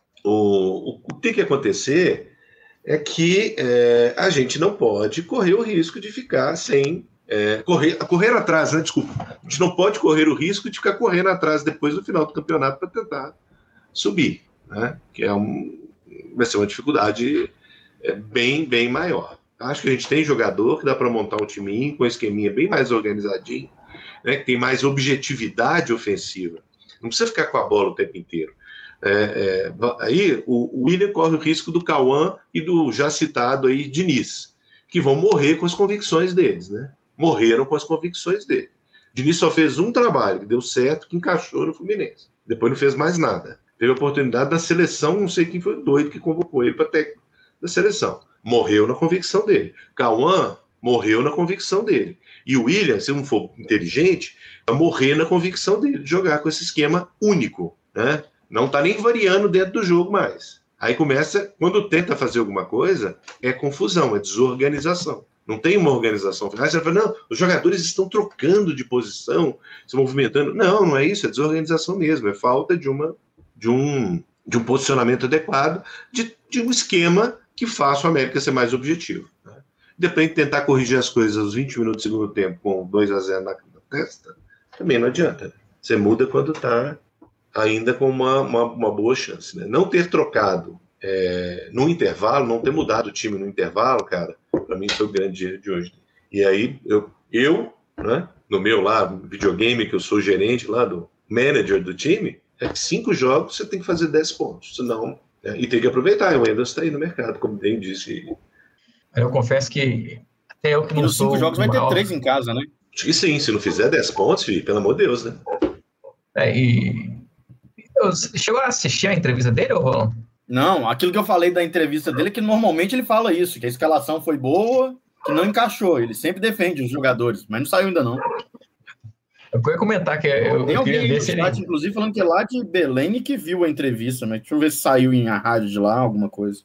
o, o que que acontecer é que é, a gente não pode correr o risco de ficar sem... É, correr, correr atrás, né? Desculpa. A gente não pode correr o risco de ficar correndo atrás depois do final do campeonato para tentar subir, né? Que é um, vai ser uma dificuldade é, bem, bem maior. Acho que a gente tem jogador que dá para montar um timinho com um esqueminha bem mais organizadinho, né? Que tem mais objetividade ofensiva. Não precisa ficar com a bola o tempo inteiro. É, é, aí o, o William corre o risco do Cauã e do já citado aí Diniz, que vão morrer com as convicções deles, né? Morreram com as convicções dele. Diniz só fez um trabalho que deu certo, que encaixou no Fluminense. Depois não fez mais nada. Teve a oportunidade da seleção, não sei quem foi o doido que convocou ele para técnico da seleção. Morreu na convicção dele. Cauã morreu na convicção dele. E o William, se não for inteligente, vai morrer na convicção dele de jogar com esse esquema único, né? Não está nem variando dentro do jogo mais. Aí começa, quando tenta fazer alguma coisa, é confusão, é desorganização. Não tem uma organização. Aí você fala, não, os jogadores estão trocando de posição, se movimentando. Não, não é isso, é desorganização mesmo, é falta de, uma, de, um, de um posicionamento adequado, de, de um esquema que faça o América ser mais objetivo. Né? Depois de tentar corrigir as coisas aos vinte minutos do segundo tempo com dois a zero na, na testa, também não adianta. Né? Você muda quando está ainda com uma, uma, uma boa chance. Né? Não ter trocado é, no intervalo, não ter mudado o time no intervalo, cara, para mim foi o grande dia de hoje. E aí, eu, eu né, no meu lá, videogame, que eu sou gerente lá, do manager do time, é que cinco jogos você tem que fazer dez pontos, senão... Né, e tem que aproveitar, o Wendel está aí no mercado, como bem disse. Eu confesso que É eu que E não nos sou cinco jogos vai ter maior. três em casa, né? Acho que sim, se não fizer dez pontos, filho, pelo amor de Deus, né? É, e... Eu, chegou a assistir a entrevista dele, ou Rolão? Não, aquilo que eu falei da entrevista dele é que normalmente ele fala isso, que a escalação foi boa, que não encaixou. Ele sempre defende os jogadores, mas não saiu ainda não. Eu ia comentar que eu, Tem eu alguém queria aí ver no se chat, ele... inclusive, falando que é lá de Belém que viu a entrevista, mas deixa eu ver se saiu em a rádio de lá, alguma coisa.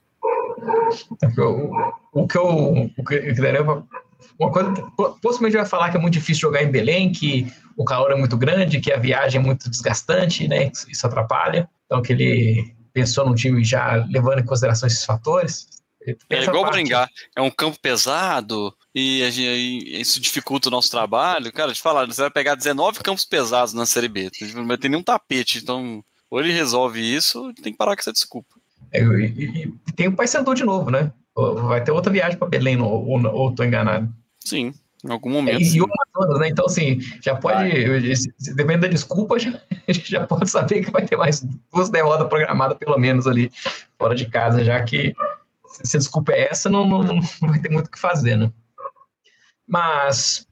O, o que eu... O que eu queria, uma coisa, possivelmente vai falar que é muito difícil jogar em Belém, que o calor é muito grande, que a viagem é muito desgastante, né? Isso atrapalha. Então, que ele pensou no time já levando em consideração esses fatores. É igual o Maringá, é um campo pesado e, a gente, e isso dificulta o nosso trabalho. Cara, te falar, você vai pegar dezenove campos pesados na Série B, não vai ter nenhum tapete, então ou ele resolve isso, tem que parar com essa desculpa. É, e, e tem o Paysandu de novo, né? Vai ter outra viagem para Belém, ou, ou, ou tô enganado? Sim, em algum momento. É, e sim. o Amazonas, né? Então, assim, já pode, dependendo da desculpa, já, já pode saber que vai ter mais duas derrotas programadas, pelo menos, ali fora de casa, já que se a desculpa é essa, não, não, não vai ter muito o que fazer, né? Mas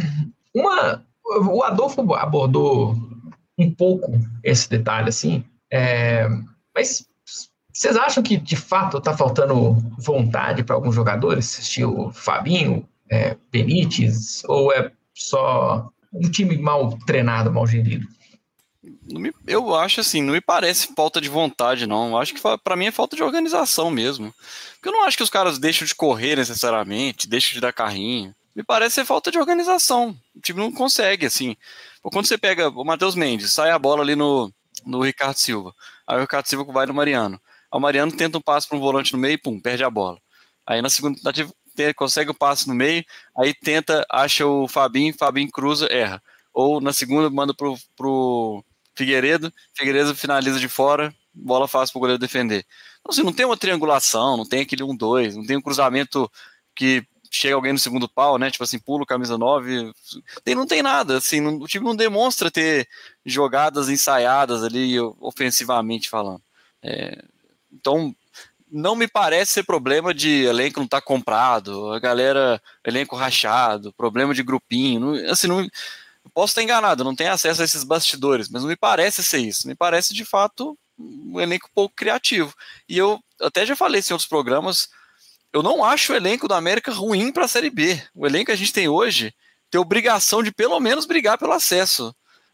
uma, o Adolfo abordou um pouco esse detalhe, assim, é, mas vocês acham que, de fato, está faltando vontade para alguns jogadores, estilo Fabinho, é, Benítez, ou é só um time mal treinado, mal gerido? Não me, eu acho assim, não me parece falta de vontade, não. Eu acho que para mim é falta de organização mesmo. Porque eu não acho que os caras deixam de correr necessariamente, deixam de dar carrinho. Me parece ser falta de organização. O time não consegue, assim. Quando você pega o Matheus Mendes, sai a bola ali no, no Ricardo Silva. Aí o Ricardo Silva vai no Mariano. Aí o Mariano tenta um passe para um volante no meio e pum, perde a bola. Aí na segunda tentativa consegue o passe no meio, aí tenta, acha o Fabinho, Fabinho cruza, erra. Ou na segunda manda pro, pro Figueiredo, Figueiredo finaliza de fora, bola fácil pro goleiro defender. Então, assim, não tem uma triangulação, não tem aquele um dois, não tem um cruzamento que chega alguém no segundo pau, né? Tipo assim, pulo, camisa nove. Tem, não tem nada, assim, não, o time não demonstra ter jogadas ensaiadas ali, ofensivamente falando. É, então, não me parece ser problema de elenco não estar tá comprado, a galera, elenco rachado, problema de grupinho, não, assim, não, posso estar enganado, não tenho acesso a esses bastidores, mas não me parece ser isso, me parece de fato um elenco pouco criativo, e eu até já falei isso em outros programas, eu não acho o elenco da América ruim para a Série B, o elenco que a gente tem hoje tem obrigação de pelo menos brigar pelo acesso.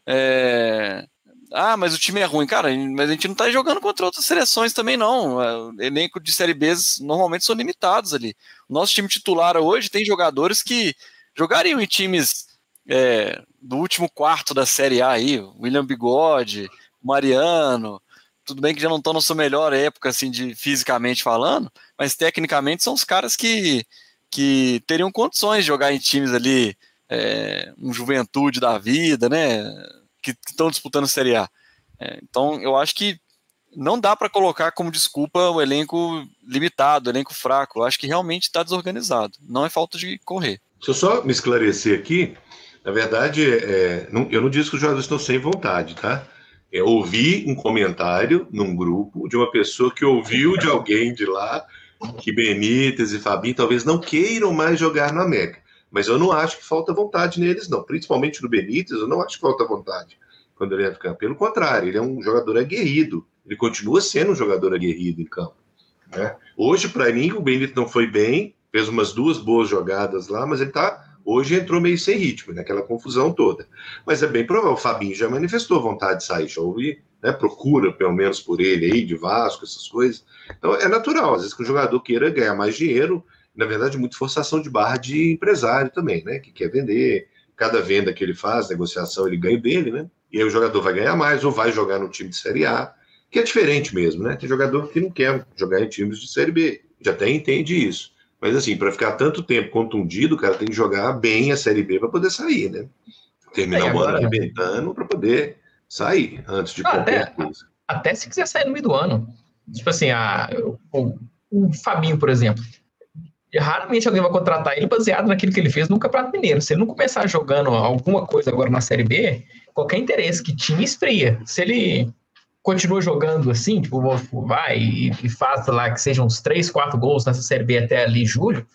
é... Ah, mas o time é ruim, cara, mas a gente não tá jogando contra outras seleções também, não. O elenco de Série B normalmente são limitados ali. O nosso time titular hoje tem jogadores que jogariam em times é, do último quarto da Série A aí, William Bigode, Mariano, tudo bem que já não estão na sua melhor época, assim, de, fisicamente falando, mas tecnicamente são os caras que, que teriam condições de jogar em times ali, é, um Juventude da vida, né, que estão disputando Série A. É, então, eu acho que não dá para colocar como desculpa o elenco limitado, o elenco fraco. Eu acho que realmente está desorganizado. Não é falta de correr. Deixa eu só me esclarecer aqui. Na verdade, é, não, eu não disse que os jogadores estão sem vontade, tá? Eu ouvi um comentário num grupo de uma pessoa que ouviu de alguém de lá que Benítez e Fabinho talvez não queiram mais jogar no América. Mas eu não acho que falta vontade neles, não. Principalmente no Benítez, eu não acho que falta vontade quando ele entra em campo. Pelo contrário, ele é um jogador aguerrido. Ele continua sendo um jogador aguerrido em campo. Né? Hoje, para mim, o Benítez não foi bem, fez umas duas boas jogadas lá, mas ele tá, hoje entrou meio sem ritmo, naquela confusão toda. Mas é bem provável, o Fabinho já manifestou vontade de sair, já ouvi, né? Procura pelo menos por ele aí, de Vasco, essas coisas. Então é natural, às vezes que o jogador queira ganhar mais dinheiro, na verdade, muito forçação de barra de empresário também, né? Que quer vender, cada venda que ele faz, negociação, ele ganha dele, né? E aí o jogador vai ganhar mais ou vai jogar no time de Série A, que é diferente mesmo, né? Tem jogador que não quer jogar em times de Série B, já até entende isso. Mas assim, para ficar tanto tempo contundido, o cara tem que jogar bem a Série B para poder sair, né? Terminar o ano arrebentando para poder sair antes de ah, qualquer até, coisa. Até se quiser sair no meio do ano. Tipo assim, a, o, o Fabinho, por exemplo. Raramente alguém vai contratar ele baseado naquilo que ele fez no Campeonato Mineiro. Se ele não começar jogando alguma coisa agora na Série B, qualquer interesse que tinha esfria. Se ele continua jogando assim, tipo, vai e, e faz lá que sejam uns três, quatro gols nessa Série B até ali julho,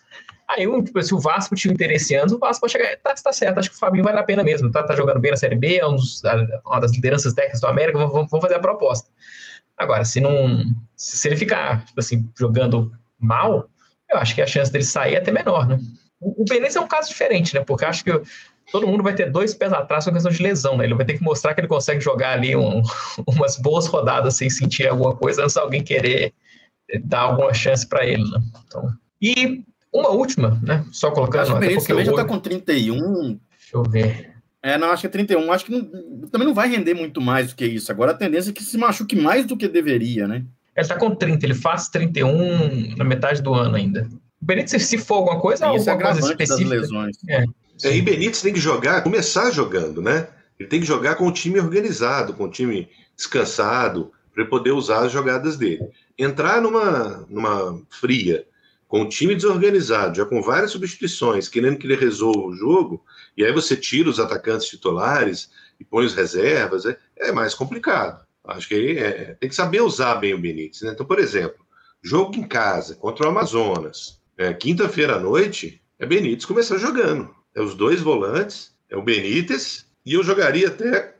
Aí, tipo, se o Vasco tinha interesse antes, o Vasco pode chegar, tá, tá certo, acho que o Fabinho vale a pena mesmo, tá, tá jogando bem na Série B, é um dos, uma das lideranças técnicas do América, vamos, vamos fazer a proposta. Agora, se não, se ele ficar, tipo assim, jogando mal, eu acho que a chance dele sair é até menor, né? O, o Benítez é um caso diferente, né? Porque eu acho que eu, todo mundo vai ter dois pés atrás com questão de lesão, né? Ele vai ter que mostrar que ele consegue jogar ali um, umas boas rodadas sem sentir alguma coisa antes de alguém querer dar alguma chance para ele, né? Então, e uma última, né? Só colocando... O Benítez também já vou... tá com trinta e um. Deixa eu ver. É, não, acho que é trinta e um. Acho que não, também não vai render muito mais do que isso. Agora a tendência é que se machuque mais do que deveria, né? Ele tá com trinta, ele faz trinta e um na metade do ano ainda. O Benítez, se for alguma coisa, é alguma coisa específica. Das lesões. É. É, e Benítez tem que jogar, começar jogando, né? Ele tem que jogar com o time organizado, com o time descansado, para poder usar as jogadas dele. Entrar numa, numa fria, com o time desorganizado, já com várias substituições, querendo que ele resolva o jogo, e aí você tira os atacantes titulares e põe os reservas, é, é mais complicado. Acho que é, tem que saber usar bem o Benítez, né? Então, por exemplo, jogo em casa, contra o Amazonas, é, quinta-feira à noite, é Benítez começar jogando. É os dois volantes, é o Benítez, e eu jogaria até,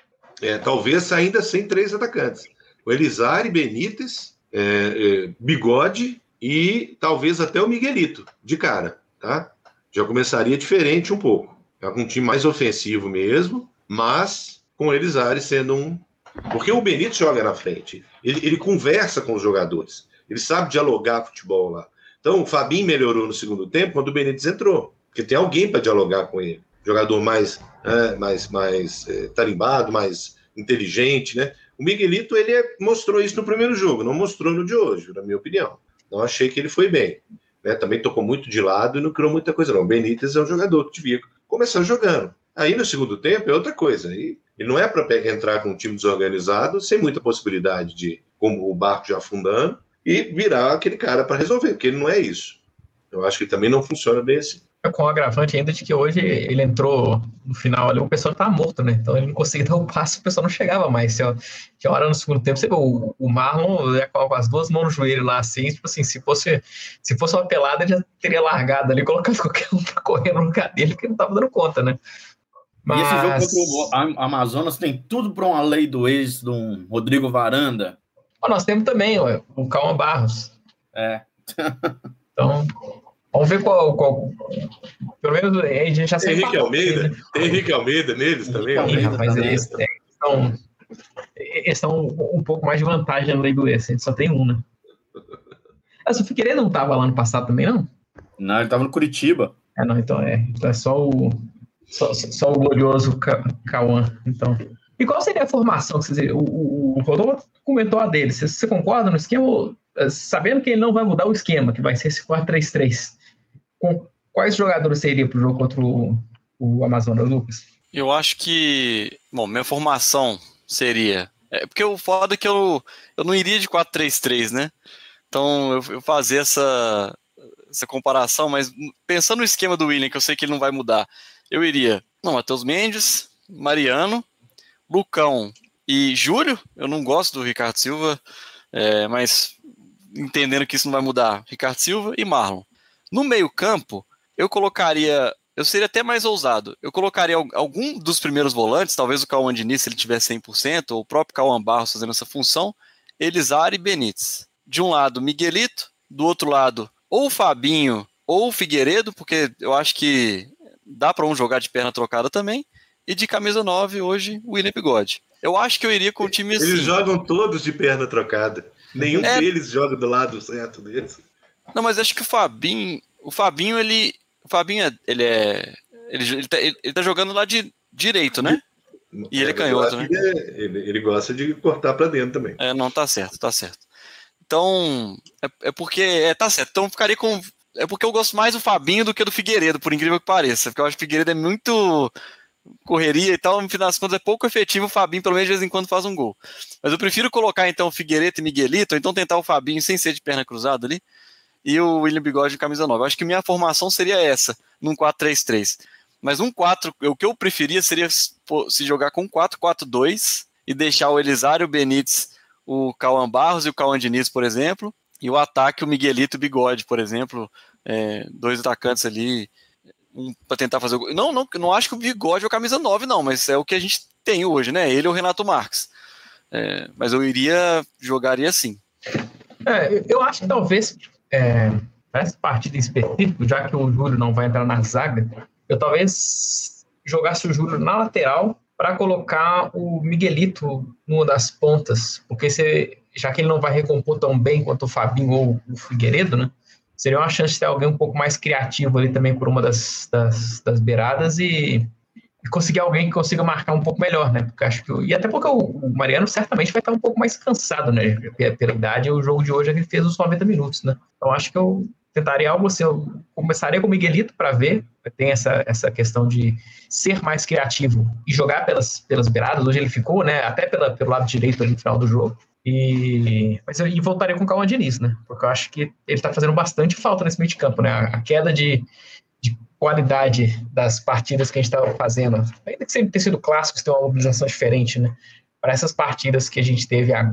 é, talvez ainda sem três atacantes. O Elizari, Benítez, é, é, Bigode e talvez até o Miguelito, de cara, tá? Já começaria diferente um pouco. É um time mais ofensivo mesmo, mas com o Elizari sendo um... Porque o Benítez joga na frente, ele, ele conversa com os jogadores, ele sabe dialogar futebol lá. Então o Fabinho melhorou no segundo tempo quando o Benítez entrou, porque tem alguém para dialogar com ele. Jogador mais, é, mais, mais é, tarimbado, mais inteligente, né? O Miguelito, ele é, mostrou isso no primeiro jogo, não mostrou no de hoje, na minha opinião. Não achei que ele foi bem. Né? Também tocou muito de lado e não criou muita coisa, não. O Benítez é um jogador que devia começar jogando. Aí, no segundo tempo, é outra coisa. Aí, ele não é para entrar com um time desorganizado, sem muita possibilidade de, como o barco já afundando, e virar aquele cara para resolver, porque ele não é isso. Eu acho que também não funciona bem assim. Com o agravante ainda de que hoje ele entrou no final ali, o pessoal tá morto, né? Então ele não conseguia dar o passo, o pessoal não chegava mais. Tinha hora no segundo tempo, você viu, o, o Marlon é com as duas mãos no joelho lá, assim, tipo assim, se fosse, se fosse uma pelada, ele já teria largado ali, colocado qualquer um pra correr no lugar dele, porque não tava dando conta, né? Mas... E esse jogo contra o Amazonas tem tudo para uma lei do ex de um Rodrigo Varanda. Ó, nós temos também, ó, o Calma Barros. É. Então... Vamos ver qual, qual. Pelo menos a gente já sabe. Tem Henrique Almeida? Né? Tem Henrique Almeida neles também? Almeida, rapaz, também. Eles, eles, estão, eles estão um pouco mais de vantagem na lei do ex. A gente só tem um, né? Mas o Figueiredo não estava lá no passado também, não? Não, ele estava no Curitiba. É, não, então é. Então é só o, só, só o glorioso Cauã. Então. E qual seria a formação? Que você, o, o, o Rodolfo comentou a dele. Você, você concorda no esquema? Sabendo que ele não vai mudar o esquema, que vai ser esse quatro três três. Com quais jogadores seria para o jogo contra o, o Amazonas, Lucas? Eu acho que... Bom, minha formação seria... É porque o foda é que eu, eu não iria de quatro três três, né? Então, eu, eu fazer essa, essa comparação, mas pensando no esquema do William, que eu sei que ele não vai mudar, eu iria... Não, Matheus Mendes, Mariano, Lucão e Júlio. Eu não gosto do Ricardo Silva, é, mas entendendo que isso não vai mudar, Ricardo Silva e Marlon. No meio-campo, eu colocaria... Eu seria até mais ousado. Eu colocaria algum dos primeiros volantes, talvez o Cauã Diniz, se ele tiver cem por cento, ou o próprio Cauã Barros fazendo essa função, Elizari e Benítez. De um lado, Miguelito. Do outro lado, ou o Fabinho ou o Figueiredo, porque eu acho que dá para um jogar de perna trocada também. E de camisa nove, hoje, o William Bigode. Eu acho que eu iria com o time assim. Eles jogam todos de perna trocada. Nenhum é... deles joga do lado certo deles. Não, mas acho que o Fabinho, o Fabinho, ele, o Fabinho, ele é, ele, ele, tá, ele tá jogando lá de direito, né? E ele é canhoto, né? Ele, é, ele, ele gosta de cortar pra dentro também. É, não, tá certo, tá certo. Então, é, é porque, é, tá certo, então ficaria com, é porque eu gosto mais do Fabinho do que do Figueiredo, por incrível que pareça, porque eu acho que o Figueiredo é muito correria e tal, no final das contas é pouco efetivo, o Fabinho pelo menos de vez em quando faz um gol. Mas eu prefiro colocar então o Figueiredo e Miguelito, ou então tentar o Fabinho sem ser de perna cruzada ali, e o William Bigode de camisa nove. Eu acho que minha formação seria essa, num quatro três três. Mas um quatro, o que eu preferia seria se jogar com um quatro quatro dois e deixar o Elizari, o Benítez, o Cauã Barros e o Cauã Diniz, por exemplo, E o ataque, o Miguelito e o Bigode, por exemplo, é, dois atacantes ali, um para tentar fazer o gol. Não, não, não acho que o Bigode é o camisa nove, não, mas é o que a gente tem hoje, né? Ele ou o Renato Marques. É, mas eu iria, jogaria assim. É, eu acho que talvez, é, nessa partida em específico, já que o Júlio não vai entrar na zaga, eu talvez jogasse o Júlio na lateral para colocar o Miguelito numa das pontas, porque se, já que ele não vai recompor tão bem quanto o Fabinho ou o Figueiredo, né, seria uma chance de ter alguém um pouco mais criativo ali também por uma das, das, das beiradas e, e conseguir alguém que consiga marcar um pouco melhor, né? Porque acho que, e até porque o, o Mariano certamente vai estar um pouco mais cansado, né? Pela idade, o jogo de hoje ele fez os noventa minutos, né? Então acho que eu tentaria algo assim, eu começaria com o Miguelito para ver, tem essa, essa questão de ser mais criativo e jogar pelas, pelas beiradas, hoje ele ficou, né, até pela, pelo lado direito ali no final do jogo, e, mas eu, e voltaria com o Cauã Diniz, né, porque eu acho que ele está fazendo bastante falta nesse meio de campo, né, a, a queda de, de qualidade das partidas que a gente estava fazendo, ainda que sempre tenha sido clássicos, tem uma mobilização diferente, né, para essas partidas que a gente teve a,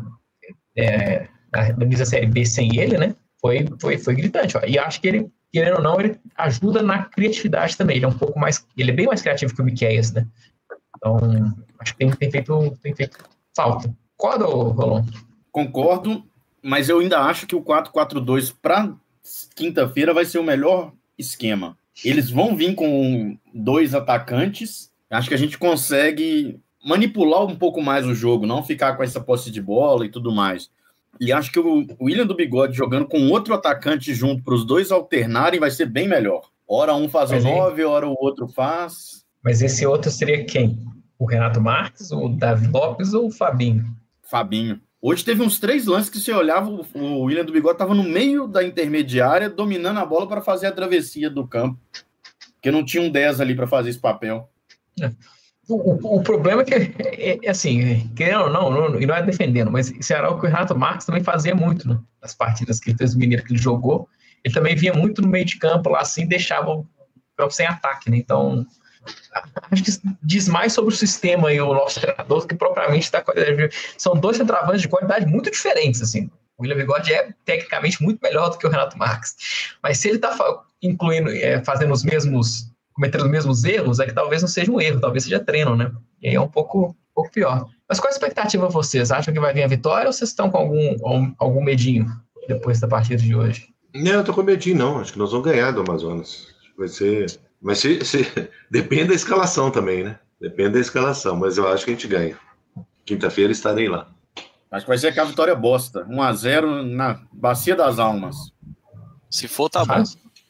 é, a, a Série B sem ele, né, Foi, foi, foi gritante, ó. E acho que ele, querendo ou não, ele ajuda na criatividade também. Ele é um pouco mais, ele é bem mais criativo que o Miqueias, né? Então, acho que tem, tem, feito, tem feito falta. Concorda, Rolon? Concordo, mas eu ainda acho que o quatro quatro dois para quinta-feira vai ser o melhor esquema. Eles vão vir com dois atacantes. Acho que a gente consegue manipular um pouco mais o jogo, não ficar com essa posse de bola e tudo mais. E acho que o William do Bigode jogando com outro atacante junto para os dois alternarem vai ser bem melhor. Ora um faz o nove, ora o outro faz. Mas esse outro seria quem? O Renato Marques, o Davi Lopes ou o Fabinho? Fabinho. Hoje teve uns três lances que você olhava, o William do Bigode estava no meio da intermediária, dominando a bola para fazer a travessia do campo. Porque não tinha um dez ali para fazer esse papel. É. O, o, o problema é que, é, é assim, querendo ou não, não, e não é defendendo, mas isso era algo que o Renato Marques também fazia muito, né? Nas partidas que ele fez, o Mineiro que ele jogou, ele também vinha muito no meio de campo lá, assim, deixava o campo sem ataque, né? Então, acho que diz mais sobre o sistema e o nosso treinador do que propriamente da qualidade. São dois centroavantes de qualidade muito diferentes, assim. O William Bigode é tecnicamente muito melhor do que o Renato Marques, mas se ele está incluindo, é, fazendo os mesmos... cometendo os mesmos erros, é que talvez não seja um erro, talvez seja treino, né? E aí é um pouco, um pouco pior. Mas qual a expectativa vocês? Acham que vai vir a vitória ou vocês estão com algum, algum medinho depois da partida de hoje? Não, eu tô com medinho não, acho que nós vamos ganhar do Amazonas. Vai ser... Mas se, se... depende da escalação também, né? Depende da escalação, mas eu acho que a gente ganha. Quinta-feira estarei lá. Acho que vai ser aquela vitória bosta. um a zero na Bacia das Almas. Se for, tá bom.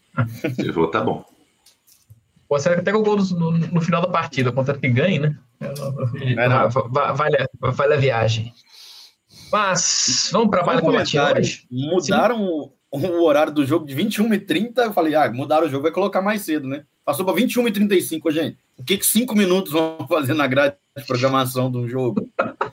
Se for, tá bom. Pode ser até com o gol no, no final da partida, contra quem ganha, né? É, vale, vale a viagem. Mas, vamos para a Bala Coletiva hoje? Mudaram o, o horário do jogo de vinte e uma e trinta. Eu falei, ah, mudaram o jogo, vai colocar mais cedo, né? Passou para vinte e uma e trinta e cinco, gente. O que que cinco minutos vão fazer na grade de programação de um jogo?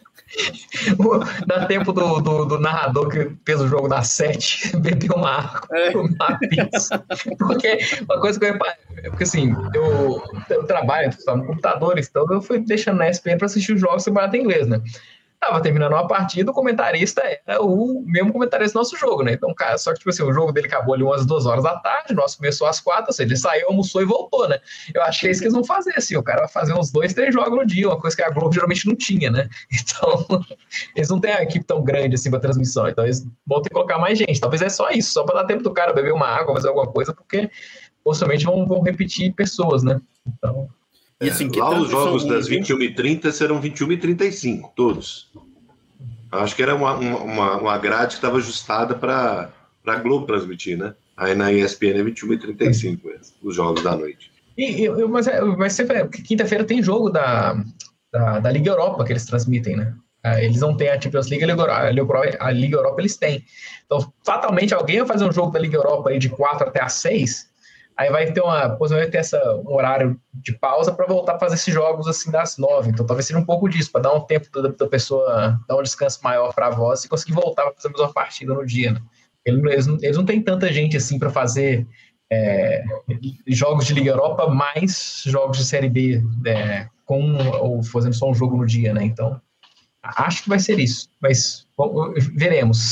Dá tempo do, do, do narrador que fez o jogo das sete beber uma água, é. uma pizza. Porque uma coisa que eu reparei, porque assim, eu, eu trabalho só no computador, então eu fui deixando na E S P N para assistir os jogos sem barato em inglês, né? Tava terminando uma partida, o comentarista era o mesmo comentarista do nosso jogo, né? Então, cara, só que, tipo assim, o jogo dele acabou ali umas duas horas da tarde, o nosso começou às quatro, ou seja, ele saiu, almoçou e voltou, né? Eu acho que é isso que eles vão fazer, assim, o cara vai fazer uns dois, três jogos no dia, uma coisa que a Globo geralmente não tinha, né? Então, eles não têm uma equipe tão grande, assim, pra transmissão, então eles vão ter que colocar mais gente. Talvez é só isso, só pra dar tempo do cara beber uma água, fazer alguma coisa, porque possivelmente vão, vão repetir pessoas, né? Então... E assim, é, lá os jogos das vinte e uma e trinta serão vinte e uma e trinta e cinco, todos. Acho que era uma, uma, uma grade que estava ajustada para a Globo transmitir, né? Aí na E S P N é vinte e uma e trinta e cinco mesmo, os jogos da noite. E, eu, mas, mas sempre, quinta-feira tem jogo da, da, da Liga Europa que eles transmitem, né? Eles não têm a Champions League, a Liga, Europa, a Liga Europa eles têm. Então, fatalmente, alguém vai fazer um jogo da Liga Europa aí de quatro até às seis, aí vai ter uma, vai ter essa, um horário de pausa para voltar a fazer esses jogos assim das nove. Então talvez seja um pouco disso, para dar um tempo da, da pessoa, dar um descanso maior para a voz e conseguir voltar para fazer a mesma partida no dia, né? Eles não, eles não têm tanta gente assim para fazer é, jogos de Liga Europa mais jogos de Série B, é, com, ou fazendo só um jogo no dia, né? Então acho que vai ser isso, mas bom, veremos.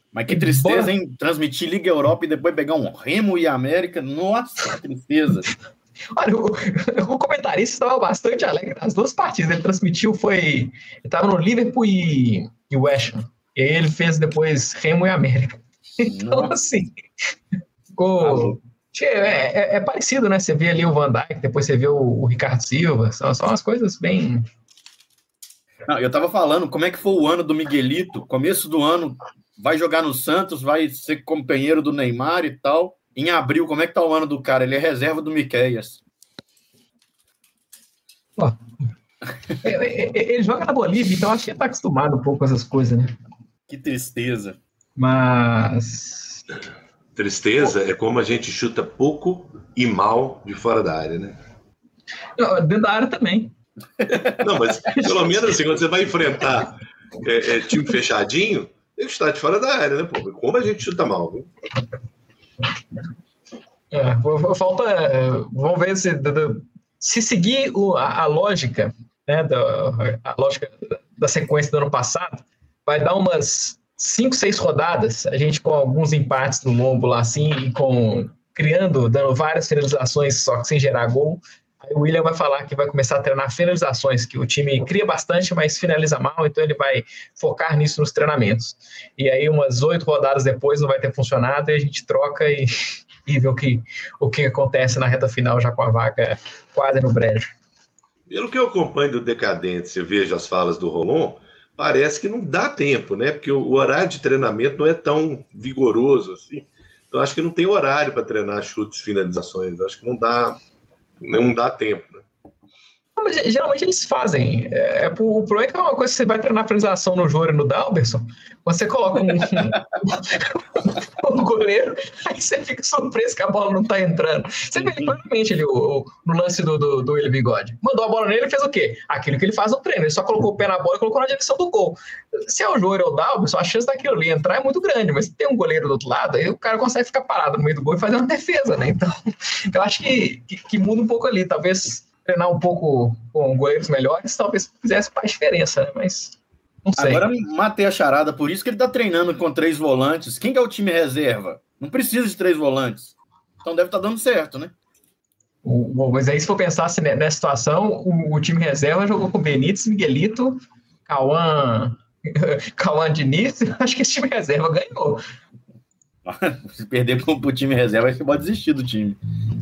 Mas que tristeza, hein? Transmitir Liga Europa e depois pegar um Remo e América. Nossa, que tristeza. Olha, o, o comentarista estava bastante alegre nas duas partidas. Ele transmitiu, foi... Ele estava no Liverpool e, e West Ham. E aí ele fez depois Remo e América. Então, Nossa. assim... Ficou... É, é, é parecido, né? Você vê ali o Van Dijk, depois você vê o, o Ricardo Silva. São, são umas coisas bem... Não, eu estava falando como é que foi o ano do Miguelito. Começo do ano... Vai jogar no Santos, vai ser companheiro do Neymar e tal. Em abril, como é que tá o ano do cara? Ele é reserva do Miqueias. Pô, ele joga na Bolívia, então acho que ele tá acostumado um pouco com essas coisas, né? Que tristeza. Mas... Tristeza é como a gente chuta pouco e mal de fora da área, né? Não, dentro da área também. Não, mas pelo menos assim, quando você vai enfrentar é, é, time fechadinho, tem que chutar de fora da área, né? Pô, como a gente chuta mal, viu? É, falta... Vamos ver se... Se seguir o, a, a lógica, né, da, a lógica da sequência do ano passado, vai dar umas cinco, seis rodadas, a gente com alguns empates no lombo lá, assim, e com, criando, dando várias finalizações, só que sem gerar gol. Aí o William vai falar que vai começar a treinar finalizações, que o time cria bastante, mas finaliza mal, então ele vai focar nisso nos treinamentos. E aí umas oito rodadas depois não vai ter funcionado, e a gente troca e... e ver o que, o que acontece na reta final, já com a vaga quase no brejo. Pelo que eu acompanho do Decadentes e vejo as falas do Rolon, parece que não dá tempo, né? Porque o horário de treinamento não é tão vigoroso assim. Então, acho que não tem horário para treinar chutes e finalizações. Acho que não dá, não dá tempo, né? Mas, geralmente eles fazem. É, o problema é que é uma coisa que você vai treinar finalização no Júlio e no Dalberson, você coloca um, um goleiro, aí você fica surpreso que a bola não tá entrando. Você vê claramente ali o, o, no lance do, do, do William Bigode. Mandou a bola nele e fez o quê? Aquilo que ele faz no treino. Ele só colocou o pé na bola e colocou na direção do gol. Se é o Júlio ou o Dalberson, a chance daquilo ali entrar é muito grande, mas se tem um goleiro do outro lado, aí o cara consegue ficar parado no meio do gol e fazer uma defesa, né? Então, eu acho que, que, que muda um pouco ali. Talvez treinar um pouco com goleiros melhores, talvez fizesse mais diferença, né? Mas não sei. Agora matei a charada, por isso que ele tá treinando com três volantes. Quem que é o time reserva? Não precisa de três volantes. Então deve estar tá dando certo, né? Bom, mas aí se for pensar assim, nessa situação, o, o time reserva jogou com Benítez, Miguelito, Cauã, Cauã Diniz, acho que esse time reserva ganhou. Se perder pro, pro time reserva, você pode desistir do time.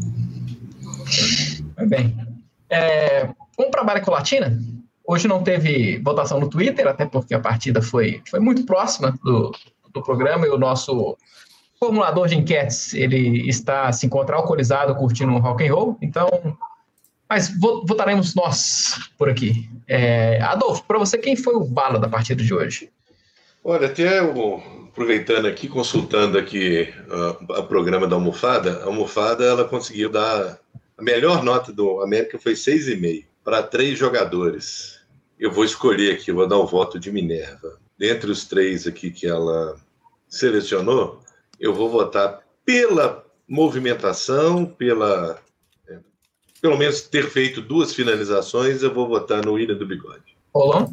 Bem, é, vamos para a América Latina? Hoje não teve votação no Twitter, até porque a partida foi, foi muito próxima do, do programa e o nosso formulador de enquetes, ele está se encontra alcoolizado curtindo um rock and roll, então, mas votaremos nós por aqui. É, Adolfo, para você, quem foi o bala da partida de hoje? Olha, até eu, aproveitando aqui, consultando aqui uh, o programa da Almofada, a Almofada ela conseguiu dar a melhor nota do América foi seis vírgula cinco para três jogadores. Eu vou escolher aqui, vou dar o voto de Minerva. Dentre os três aqui que ela selecionou, eu vou votar pela movimentação, pela é, pelo menos ter feito duas finalizações, eu vou votar no William do Bigode. Rolão?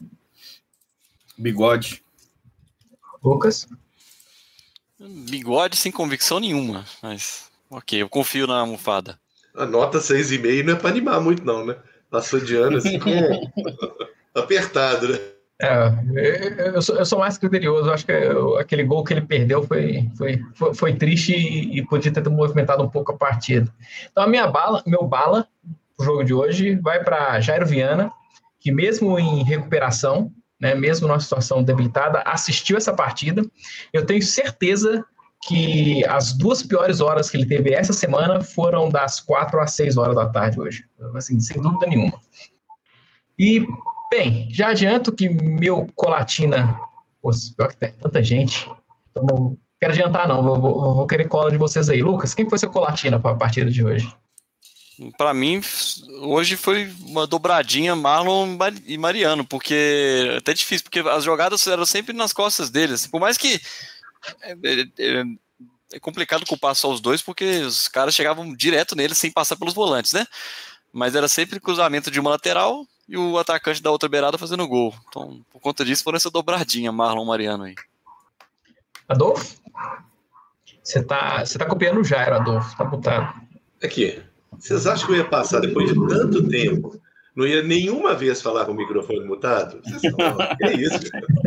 Bigode. Lucas? Bigode sem convicção nenhuma, mas ok, eu confio na Almofada. A nota seis vírgula cinco não é para animar muito não, né? Passou de ano assim com... apertado, né? É, eu sou, eu sou mais criterioso. Eu acho que eu, aquele gol que ele perdeu foi, foi, foi, foi triste e, e podia ter movimentado um pouco a partida. Então, a minha bala, meu bala pro jogo de hoje vai para Jairo Viana, que mesmo em recuperação, né, mesmo numa situação debilitada, assistiu essa partida. Eu tenho certeza que as duas piores horas que ele teve essa semana foram das quatro às seis horas da tarde hoje. Assim, sem dúvida nenhuma. E, bem, já adianto que meu Colatina... Pô, pior que tem tanta gente. Então não quero adiantar, não. Vou, vou, vou querer cola de vocês aí. Lucas, quem foi seu Colatina para a partida de hoje? Para mim, hoje foi uma dobradinha Marlon e Mariano, porque é até difícil, porque as jogadas eram sempre nas costas deles. Por mais que é, é, é complicado culpar só os dois, porque os caras chegavam direto neles sem passar pelos volantes, né? Mas era sempre cruzamento de uma lateral e o atacante da outra beirada fazendo gol. Então, por conta disso, foram essa dobradinha Marlon e Mariano aí. Adolfo? Você tá, você tá copiando o Jairo, Adolfo. Tá mutado. Aqui. Vocês acham que eu ia passar depois de tanto tempo? Não ia nenhuma vez falar com o microfone mutado? Vocês estão... Que é isso?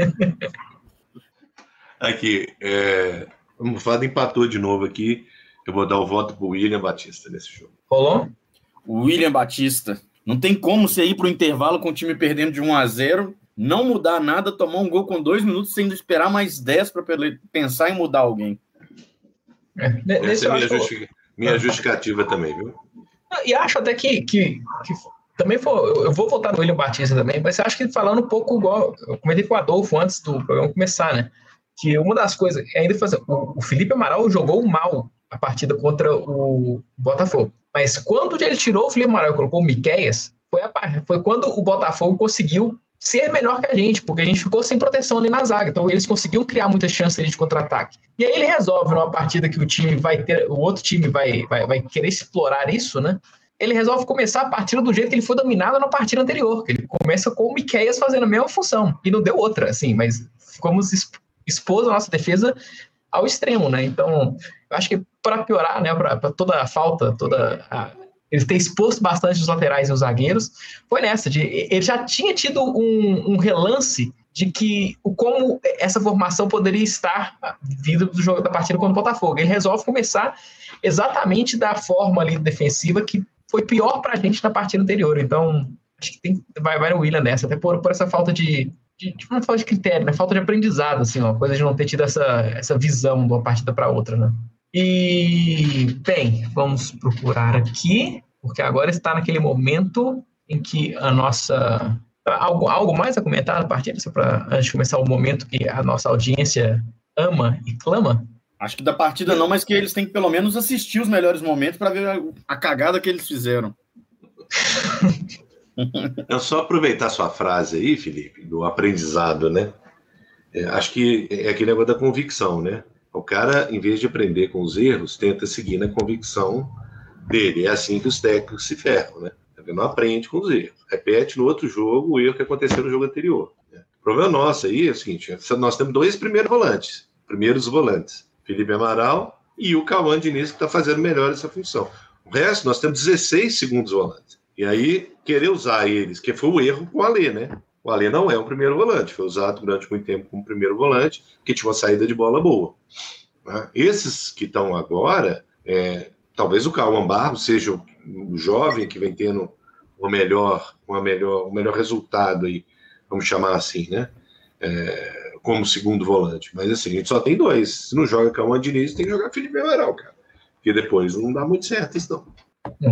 Aqui. É... O Fado empatou de novo aqui. Eu vou dar o voto pro William Batista nesse jogo. Rolou? O William Batista. Não tem como você ir pro intervalo com o time perdendo de um a zero, não mudar nada, tomar um gol com dois minutos sem esperar mais dez para pensar em mudar alguém. É, Essa é a minha, justi... minha justificativa também, viu? E acho até que, que, que também foi, eu vou votar no William Batista também, mas acho que falando um pouco igual, eu comentei com o Adolfo antes do programa começar, né? Que uma das coisas, ainda fazer, o, o Felipe Amaral jogou mal a partida contra o Botafogo. Mas quando ele tirou o Felipe Amaral e colocou o Miqueias, foi, a, foi quando o Botafogo conseguiu ser melhor que a gente, porque a gente ficou sem proteção ali na zaga. Então eles conseguiam criar muitas chances ali de contra-ataque. E aí ele resolve, numa partida que o time vai ter, o outro time vai, vai, vai querer explorar isso, né? Ele resolve começar a partida do jeito que ele foi dominado na partida anterior. Que ele começa com o Miqueias fazendo a mesma função. E não deu outra, assim, mas ficamos expôs a nossa defesa ao extremo, né? Então, eu acho que para piorar, né, para toda a falta, toda a, ele ter exposto bastante os laterais e os zagueiros, foi nessa, de, ele já tinha tido um, um relance de que o como essa formação poderia estar vindo do jogo da partida contra o Botafogo. Ele resolve começar exatamente da forma ali defensiva que foi pior para a gente na partida anterior. Então, acho que tem, vai, vai no William nessa, até por, por essa falta de De, de, não falta de critério, né? Falta de aprendizado, assim, ó, coisa de não ter tido essa, essa visão de uma partida para outra, né? E, bem, vamos procurar aqui, porque agora está naquele momento em que a nossa... Algo, algo mais a comentar na partida, só para antes de começar o momento que a nossa audiência ama e clama? Acho que da partida não, mas que eles têm que pelo menos assistir os melhores momentos para ver a, a cagada que eles fizeram. É só aproveitar sua frase aí, Felipe, do aprendizado, né? É, acho que é aquele negócio da convicção, né? O cara, em vez de aprender com os erros, tenta seguir na convicção dele. É assim que os técnicos se ferram, né? Ele não aprende com os erros. Repete no outro jogo o erro que aconteceu no jogo anterior. Né? O problema nosso aí é o seguinte, nós temos dois primeiros volantes, primeiros volantes, Felipe Amaral e o Cauã Diniz, que está fazendo melhor essa função. O resto, nós temos dezesseis segundos volantes. E aí, querer usar eles, que foi o erro com o Alê, né? O Alê não é um primeiro volante, foi usado durante muito tempo como primeiro volante, que tinha uma saída de bola boa. Né? Esses que estão agora, é, talvez o Cauã Barros seja o, o jovem que vem tendo o melhor, uma melhor, o melhor resultado aí, vamos chamar assim, né? É, como segundo volante. Mas assim, a gente só tem dois. Se não joga Cauã Diniz, tem que jogar Felipe Amaral, cara. Porque depois não dá muito certo isso, não.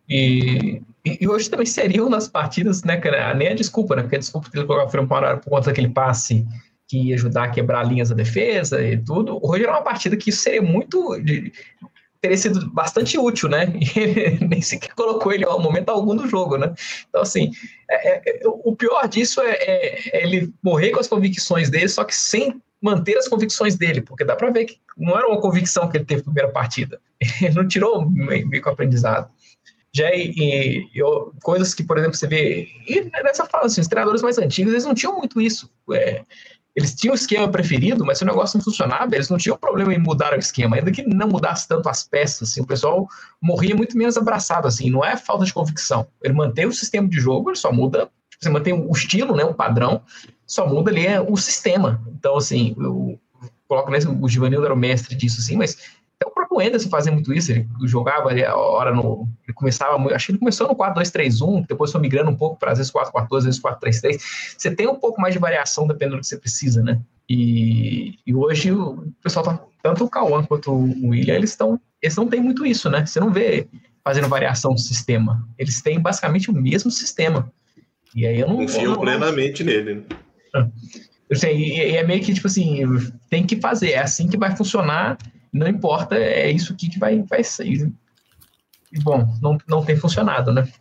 E, e hoje também seriam nas partidas, né, cara? Nem a desculpa, né? Porque a desculpa que ele colocou foi por conta daquele passe que ia ajudar a quebrar linhas da defesa e tudo. Hoje era uma partida que isso seria muito... De, teria sido bastante útil, né? E ele nem sequer colocou ele ao momento algum do jogo, né? Então, assim, é, é, o pior disso é, é, é ele morrer com as convicções dele, só que sem manter as convicções dele, porque dá pra ver que não era uma convicção que ele teve na primeira partida. Ele não tirou meio com o aprendizado. Já e, e eu, coisas que, por exemplo, você vê... E nessa fala, assim, os treinadores mais antigos, eles não tinham muito isso. É, eles tinham o esquema preferido, mas se o negócio não funcionava, eles não tinham problema em mudar o esquema, ainda que não mudasse tanto as peças, assim, o pessoal morria muito menos abraçado, assim, não é falta de convicção. Ele mantém o sistema de jogo, ele só muda, você mantém o estilo, né, o padrão, só muda ali é o sistema. Então, assim, eu coloco nesse, o Givanildo era o mestre disso, assim, mas até o próprio Anderson fazia muito isso, ele jogava ali a hora no... Ele começava, acho que ele começou no quatro dois três um, depois foi migrando um pouco para às vezes quatro quatro dois, às vezes quatro três três. Você tem um pouco mais de variação dependendo do que você precisa, né? E, e hoje o pessoal, tá, tanto o Cauã quanto o William, eles, tão, eles não têm muito isso, né? Você não vê fazendo variação do sistema. Eles têm basicamente o mesmo sistema. E aí eu não... Confio não, plenamente não... nele, né? Eu sei, e, e é meio que, tipo assim, tem que fazer, é assim que vai funcionar, não importa, é isso aqui que vai, vai sair. E, bom, não, não tem funcionado, né?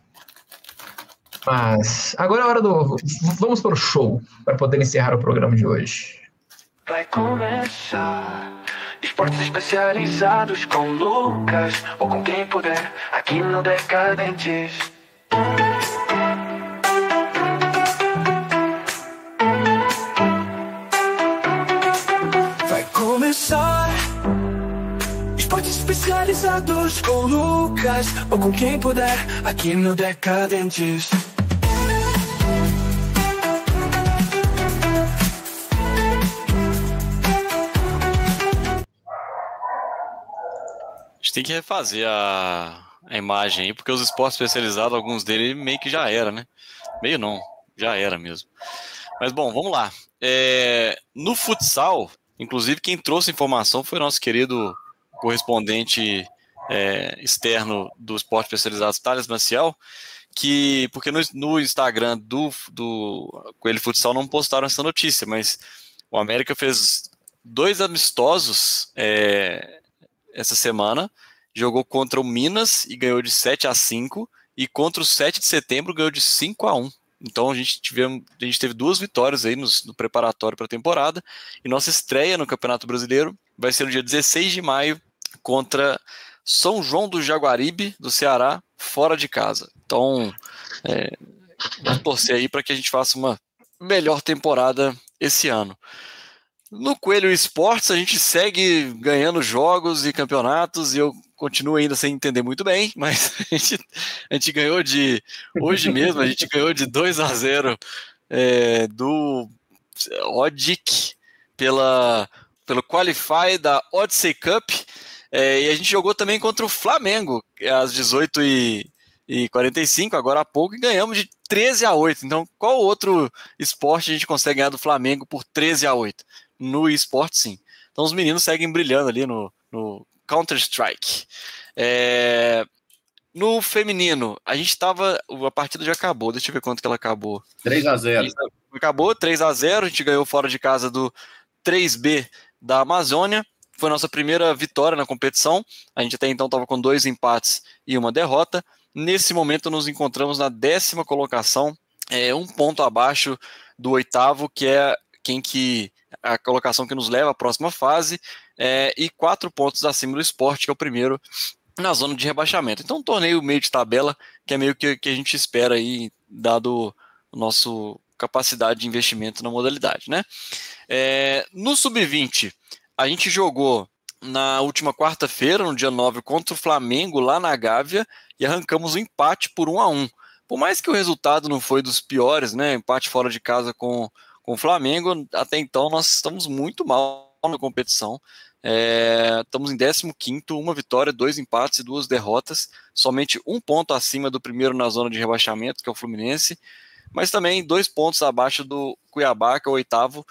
Mas agora é a hora do... Vamos para o show, para poder encerrar o programa de hoje. Vai começar esportes especializados com Lucas ou com quem puder aqui no Decadentes. Vai começar começar. Esportes especializados com Lucas ou com quem puder, aqui no Decadentes. A gente tem que refazer a, a imagem aí, porque os esportes especializados, alguns deles meio que já era, né? Meio não, já era mesmo. Mas bom, vamos lá. É, no futsal, inclusive quem trouxe informação foi o nosso querido correspondente é, externo do esporte especializado, Thales Maciel, que, porque no, no Instagram do, do Coelho Futsal não postaram essa notícia, mas o América fez dois amistosos é, essa semana, jogou contra o Minas e ganhou de sete a cinco, e contra o sete de setembro ganhou de cinco a um. Então a gente, tivemos, a gente teve duas vitórias aí no, no preparatório para a temporada, e nossa estreia no Campeonato Brasileiro vai ser no dia dezesseis de maio, contra São João do Jaguaribe, do Ceará, fora de casa. Então, é, vamos torcer aí para que a gente faça uma melhor temporada esse ano. No Coelho Esportes, a gente segue ganhando jogos e campeonatos, e eu continuo ainda sem entender muito bem, mas a gente, a gente ganhou de... Hoje mesmo, a gente ganhou de dois a zero é, do Odic pela, pelo Qualify da Odyssey Cup. É, e a gente jogou também contra o Flamengo, às dezoito e quarenta e cinco, agora há pouco, e ganhamos de treze a oito. Então, qual outro esporte a gente consegue ganhar do Flamengo por treze a oito? No esporte, sim. Então, os meninos seguem brilhando ali no, no Counter-Strike. É, no feminino, a gente estava... A partida já acabou, deixa eu ver quanto que ela acabou. três a zero. Acabou, três a zero, a gente ganhou fora de casa do três B da Amazônia. Foi a nossa primeira vitória na competição. A gente até então estava com dois empates e uma derrota. Nesse momento nos encontramos na décima colocação, é, um ponto abaixo do oitavo, que é quem que, a colocação que nos leva à próxima fase, é, e quatro pontos acima do Sport, que é o primeiro na zona de rebaixamento. Então um torneio meio de tabela, que é meio que, que a gente espera aí, dado o nosso capacidade de investimento na modalidade, né? É, no sub vinte, a gente jogou na última quarta-feira, no dia nove, contra o Flamengo, lá na Gávea, e arrancamos um empate por um a um. Por mais que o resultado não foi dos piores, né? Empate fora de casa com, com o Flamengo, até então nós estamos muito mal na competição. É, estamos em décimo quinto, uma vitória, dois empates e duas derrotas, somente um ponto acima do primeiro na zona de rebaixamento, que é o Fluminense, mas também dois pontos abaixo do Cuiabá, que é o oitavo.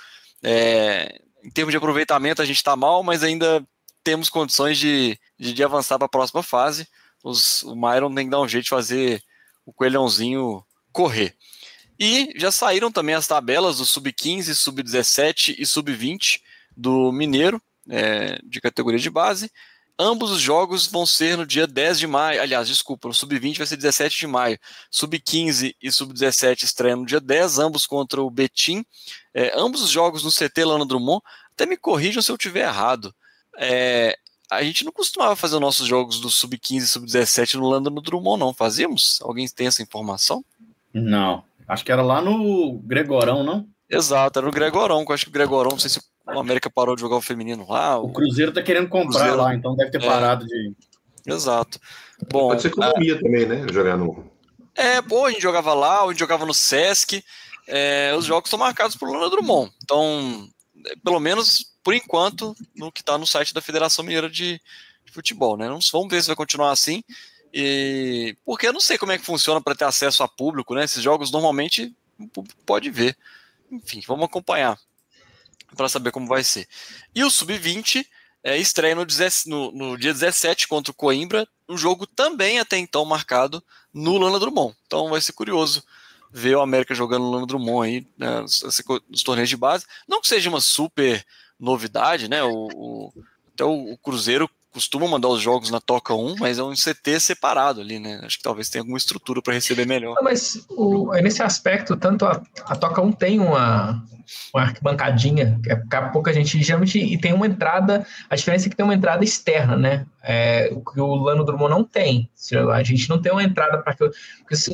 É, em termos de aproveitamento a gente está mal, mas ainda temos condições de, de, de avançar para a próxima fase. Os, o Myron tem que dar um jeito de fazer o coelhãozinho correr. E já saíram também as tabelas do sub quinze, sub dezessete e sub vinte do Mineiro, é, de categoria de base. Ambos os jogos vão ser no dia dez de maio. Aliás, desculpa, o sub vinte vai ser dezessete de maio. sub quinze e sub dezessete estreiam no dia dez, ambos contra o Betim. É, ambos os jogos no C T Lana Drummond. Até me corrijam se eu estiver errado. É, a gente não costumava fazer os nossos jogos do sub quinze e sub dezessete no Lana Drummond, não. Fazíamos? Alguém tem essa informação? Não. Acho que era lá no Gregorão, não? Exato, era no Gregorão. Eu acho que o Gregorão, não sei se o América parou de jogar o feminino lá. O Cruzeiro tá querendo comprar Cruzeiro, lá, então deve ter parado é, de... Exato. Bom, pode ser economia a... também, né? Jogar no... É, pô, a gente jogava lá, a gente jogava no Sesc. É, os jogos estão marcados por Lana Drummond. Então, pelo menos, por enquanto, no que está no site da Federação Mineira de, de Futebol, né? Vamos ver se vai continuar assim. E... Porque eu não sei como é que funciona para ter acesso a público, né? Esses jogos, normalmente, o público pode ver. Enfim, vamos acompanhar para saber como vai ser. E o sub vinte é, estreia no, no, no dia dezessete contra o Coimbra, um jogo também até então marcado no Lana Drummond. Então vai ser curioso ver o América jogando no Lana Drummond aí, né, nos torneios de base. Não que seja uma super novidade, né? O, o, até o, o Cruzeiro costuma mandar os jogos na Toca um, mas é um C T separado ali, né? Acho que talvez tenha alguma estrutura para receber melhor. Não, mas o, nesse aspecto, tanto a, a Toca um tem uma, uma arquibancadinha, que daqui a pouco a gente geralmente e tem uma entrada, a diferença é que tem uma entrada externa, né? É, o que o Lana Drummond não tem. A gente não tem uma entrada para que. Porque se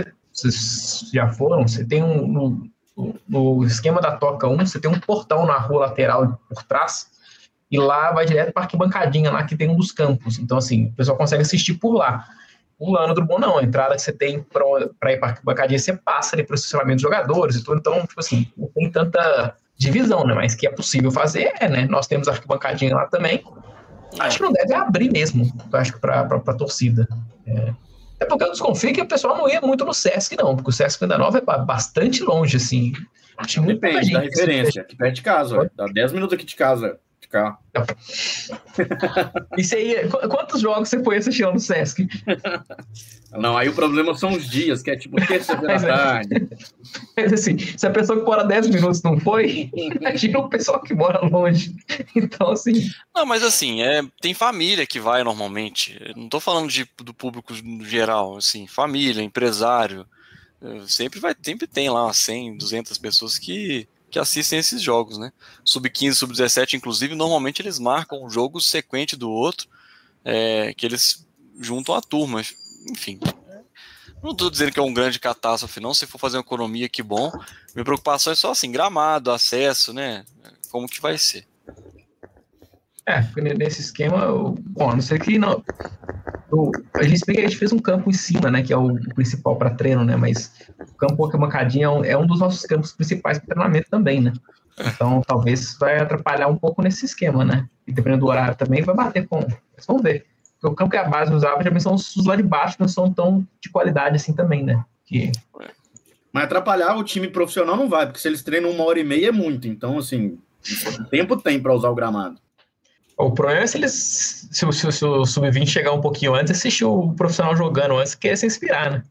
vocês já foram, você tem um. No, no esquema da Toca um, você tem um portão na rua lateral por trás. e lá vai direto para a arquibancadinha lá que tem um dos campos. Então, assim, o pessoal consegue assistir por lá. O Lá no Drummond não, a entrada que você tem para ir para a arquibancadinha, você passa ali para o estacionamento dos jogadores e tudo. Então, tipo assim, não tem tanta divisão, né? Mas que é possível fazer, é, né? Nós temos a arquibancadinha lá também. Acho que não deve abrir mesmo, acho que para a torcida. É. É porque eu desconfio que o pessoal não ia muito no Sesc, não, porque o Sesc Venda Nova é bastante longe, assim. Acho muito Depende da referência, aqui perto de casa, ó, dá dez minutos aqui de casa, de carro. Isso aí, quantos jogos você foi assistir no Sesc? Não, aí o problema são os dias, que é tipo terça-feira da tarde. Mas assim, se a pessoa que mora dez minutos não foi, imagina o pessoal que mora longe. Então, assim... Não, mas assim, é, tem família que vai normalmente. Eu não tô falando de, do público no geral, assim, família, empresário. Sempre vai, sempre tem lá cem, duzentas pessoas que, que assistem esses jogos, né? sub quinze, sub dezessete, inclusive, normalmente eles marcam um jogo sequente do outro, é, que eles juntam a turma. Enfim, não estou dizendo que é um grande catástrofe, não. Se for fazer uma economia, que bom. Minha preocupação é só assim, gramado, acesso, né? Como que vai ser? É, porque nesse esquema, bom, a não ser que não. O, a gente explica que a gente fez um campo em cima, né? Que é o, o principal para treino, né? Mas o campo arquibancadinha é um, é um dos nossos campos principais para treinamento também, né? Então talvez vai atrapalhar um pouco nesse esquema, né? E dependendo do horário também, vai bater com. Mas vamos ver. Porque o campo que a base usava também são os lá de baixo, não são tão de qualidade assim também, né? Que... Mas atrapalhar o time profissional não vai, porque se eles treinam uma hora e meia é muito. Então, assim, o tempo tem para usar o gramado. O problema é se eles. Se, se, se o sub vinte chegar um pouquinho antes, assistir o profissional jogando antes, que é se inspirar, né?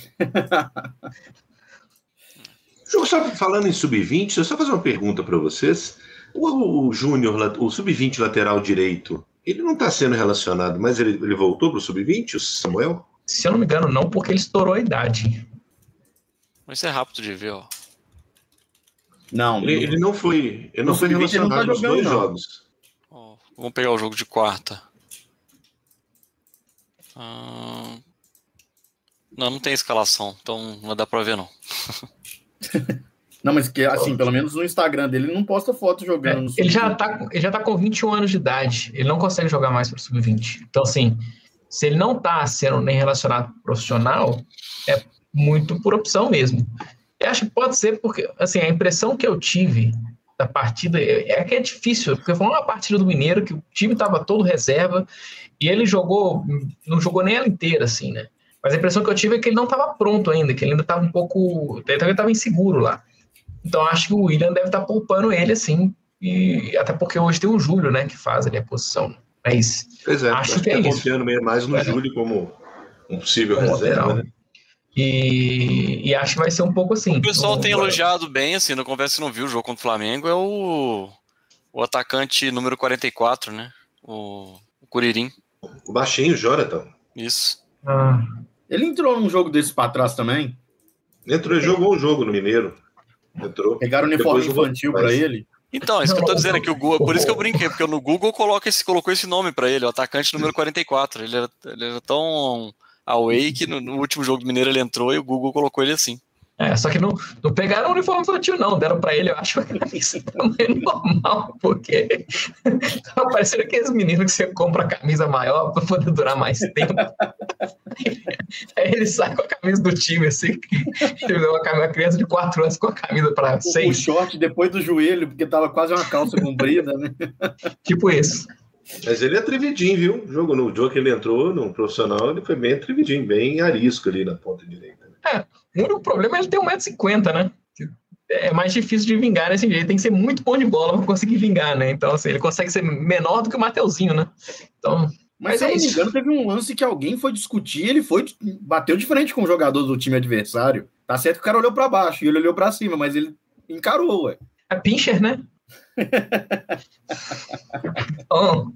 Só falando em sub vinte, deixa eu só fazer uma pergunta para vocês. O, o Júnior, o sub vinte lateral direito, ele não está sendo relacionado, mas ele, ele voltou para o sub vinte, o Samuel? Se eu não me engano, não, porque ele estourou a idade. Mas isso é rápido de ver, ó. Não, ele, ele não foi, ele não foi relacionado não tá nos dois não. jogos. Ó, vamos pegar o jogo de quarta. Ah, não, não tem escalação, então não dá para ver, não. Não, mas que assim, pelo menos no Instagram dele, ele não posta foto jogando. É, no ele, já tá, ele já tá com vinte e um anos de idade. Ele não consegue jogar mais para o sub vinte. Então, assim, se ele não tá sendo nem relacionado profissional, é muito por opção mesmo. Eu acho que pode ser porque, assim, a impressão que eu tive da partida é que é difícil, porque foi uma partida do Mineiro que o time tava todo reserva e ele jogou, não jogou nem ela inteira, assim, né? Mas a impressão que eu tive é que ele não estava pronto ainda, que ele ainda estava um pouco... Ele estava inseguro lá. Então, acho que o William deve estar poupando ele, assim, e até porque hoje tem o Júlio, né, que faz ali a posição. Mas pois é, acho que é tá isso. confiando mais no é. Júlio como um possível como reserva, lateral. Né? E, e acho que vai ser um pouco assim. O pessoal no, tem elogiado bem, assim, no Conversa que não viu o jogo contra o Flamengo, é o, o atacante número quarenta e quatro, né, o, o Curirim. O baixinho, Jonathan. Isso. Ah... Ele entrou num jogo desse pra trás também? Entrou e jogou um jogo no Mineiro. Entrou. Pegaram o uniforme infantil pra ele? Então, isso que eu tô dizendo aqui, o Google, por isso que eu brinquei, porque no Google coloca esse, colocou esse nome pra ele, o atacante número quarenta e quatro. Ele era, ele era tão away que no, no último jogo do Mineiro ele entrou e o Google colocou ele assim. É, só que não, não pegaram o uniforme infantil, não. Deram pra ele, eu acho, isso também normal, porque tava parecendo aqueles meninos que você compra a camisa maior pra poder durar mais tempo. Aí ele sai com a camisa do time, assim. Ele deu uma, uma criança de quatro anos com a camisa pra seis. O short depois do joelho, porque tava quase uma calça comprida, né? Tipo isso. Mas ele é atrevidinho, viu? O jogo, no jogo que ele entrou, no profissional, ele foi bem atrevidinho, bem arisco ali na ponta direita. É, o único problema é ele ter um metro e cinquenta, né? É mais difícil de vingar nesse jeito. Tem que ser muito bom de bola para conseguir vingar, né? Então, assim, ele consegue ser menor do que o Mateuzinho, né? Então, mas, mas se é eu não me engano, teve um lance que alguém foi discutir, ele foi, bateu de frente com o jogador do time adversário. Tá certo que o cara olhou para baixo e ele olhou para cima, mas ele encarou, ué. É pincher, né? Bom,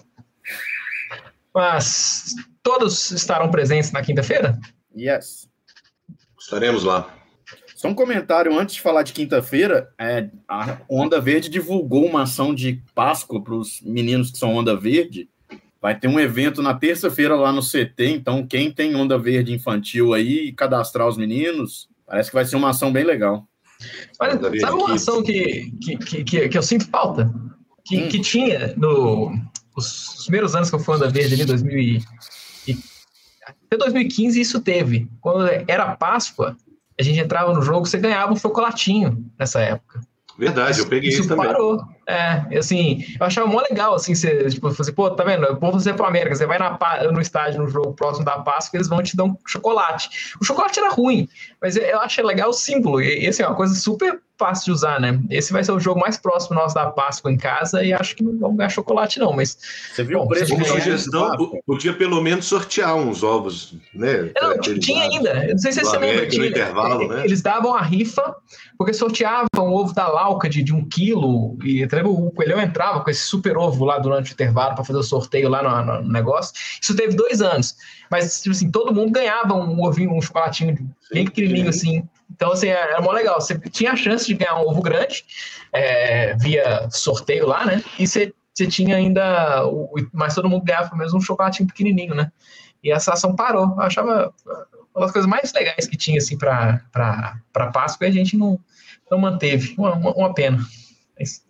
mas todos estarão presentes na quinta-feira? Yes. Estaremos lá. Só um comentário antes de falar de quinta-feira. É, a Onda Verde divulgou uma ação de Páscoa para os meninos que são Onda Verde. Vai ter um evento na terça-feira lá no C T. Então, quem tem Onda Verde infantil aí, cadastrar os meninos, parece que vai ser uma ação bem legal. Olha, sabe uma ação que, que, que, que eu sinto falta? que, hum. que tinha no, os, os primeiros anos que eu fui Onda Verde ali, dois mil e, e, até dois mil e quinze isso teve. Quando era Páscoa, a gente entrava no jogo, você ganhava um chocolatinho nessa época. Verdade, eu peguei isso, isso também. Parou. É, assim, eu achava mó legal, assim, você, tipo, você, pô, tá vendo? Eu vou fazer pro América, você vai na, no estádio, no jogo próximo da Páscoa, eles vão te dar um chocolate. O chocolate era ruim, mas eu, eu achei legal o símbolo, e, assim, é uma coisa super fácil de usar, né? Esse vai ser o jogo mais próximo nosso da Páscoa em casa, e acho que não vamos ganhar chocolate, não, mas... Você viu bom, o preço? Como sugestão, podia pelo menos sortear uns ovos, né? Não, tinha ainda, eu não sei se você lembra, tinha, intervalo, né? Eles davam a rifa, porque sorteavam o ovo da Lauca de, de um quilo, e o Coelhão entrava com esse super ovo lá durante o intervalo para fazer o sorteio lá no, no negócio. Isso teve dois anos, mas tipo assim, todo mundo ganhava um ovinho, um chocolatinho bem pequenininho assim. Então, assim, era mó legal. Você tinha a chance de ganhar um ovo grande é, via sorteio lá, né? E você, você tinha ainda... O, mas todo mundo ganhava pelo menos um chocolatinho pequenininho, né? E essa ação parou. Eu achava uma das coisas mais legais que tinha, assim, para Páscoa, e a gente não, não manteve. Uma, uma, uma pena. Mas,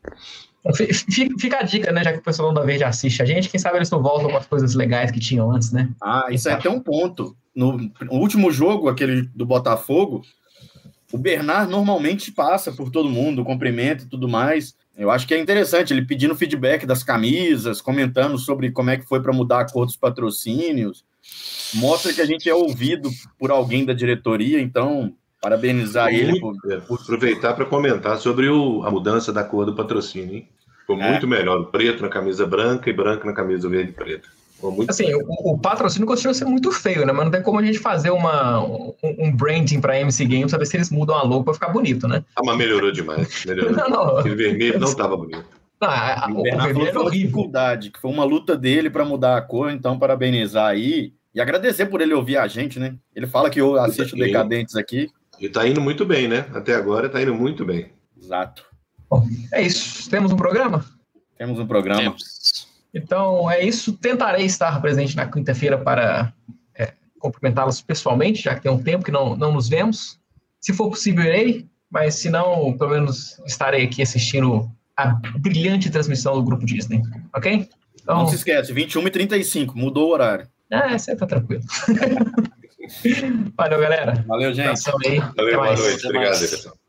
fica, fica a dica, né? Já que o pessoal da Verde assiste a gente, quem sabe eles não voltam com as coisas legais que tinham antes, né? Ah, isso é até um ponto. No, no último jogo, aquele do Botafogo, o Bernard normalmente passa por todo mundo, cumprimenta e tudo mais. Eu acho que é interessante ele pedindo feedback das camisas, comentando sobre como é que foi para mudar a cor dos patrocínios. Mostra que a gente é ouvido por alguém da diretoria, então parabenizar muito, ele. Por, é, por aproveitar para comentar sobre o, a mudança da cor do patrocínio. Hein? Ficou é. muito melhor, o preto na camisa branca e branco na camisa verde e preta. Assim, o, o patrocínio continua sendo muito feio, né? Mas não tem como a gente fazer uma, um, um branding para M C Games, saber se eles mudam a logo para ficar bonito, né? Ah, mas melhorou demais. Melhorou. não, não. Aquele vermelho não estava bonito. Não, a, a, o Bernardo falou que foi uma dificuldade, que foi uma luta dele para mudar a cor, então parabenizar aí e agradecer por ele ouvir a gente, né? Ele fala que eu assisto Decadentes aqui. E tá indo muito bem, né? Até agora tá indo muito bem. Exato. Bom, é isso. Temos um programa? Temos um programa. Temos. Então, é isso. Tentarei estar presente na quinta-feira para é, cumprimentá-los pessoalmente, já que tem um tempo que não, não nos vemos. Se for possível, irei, mas se não, pelo menos estarei aqui assistindo a brilhante transmissão do Grupo Disney, ok? Então, não se esquece, vinte e uma e trinta e cinco, mudou o horário. Ah, você tá tranquilo. Valeu, galera. Valeu, gente. Valeu, boa noite. Obrigado, pessoal.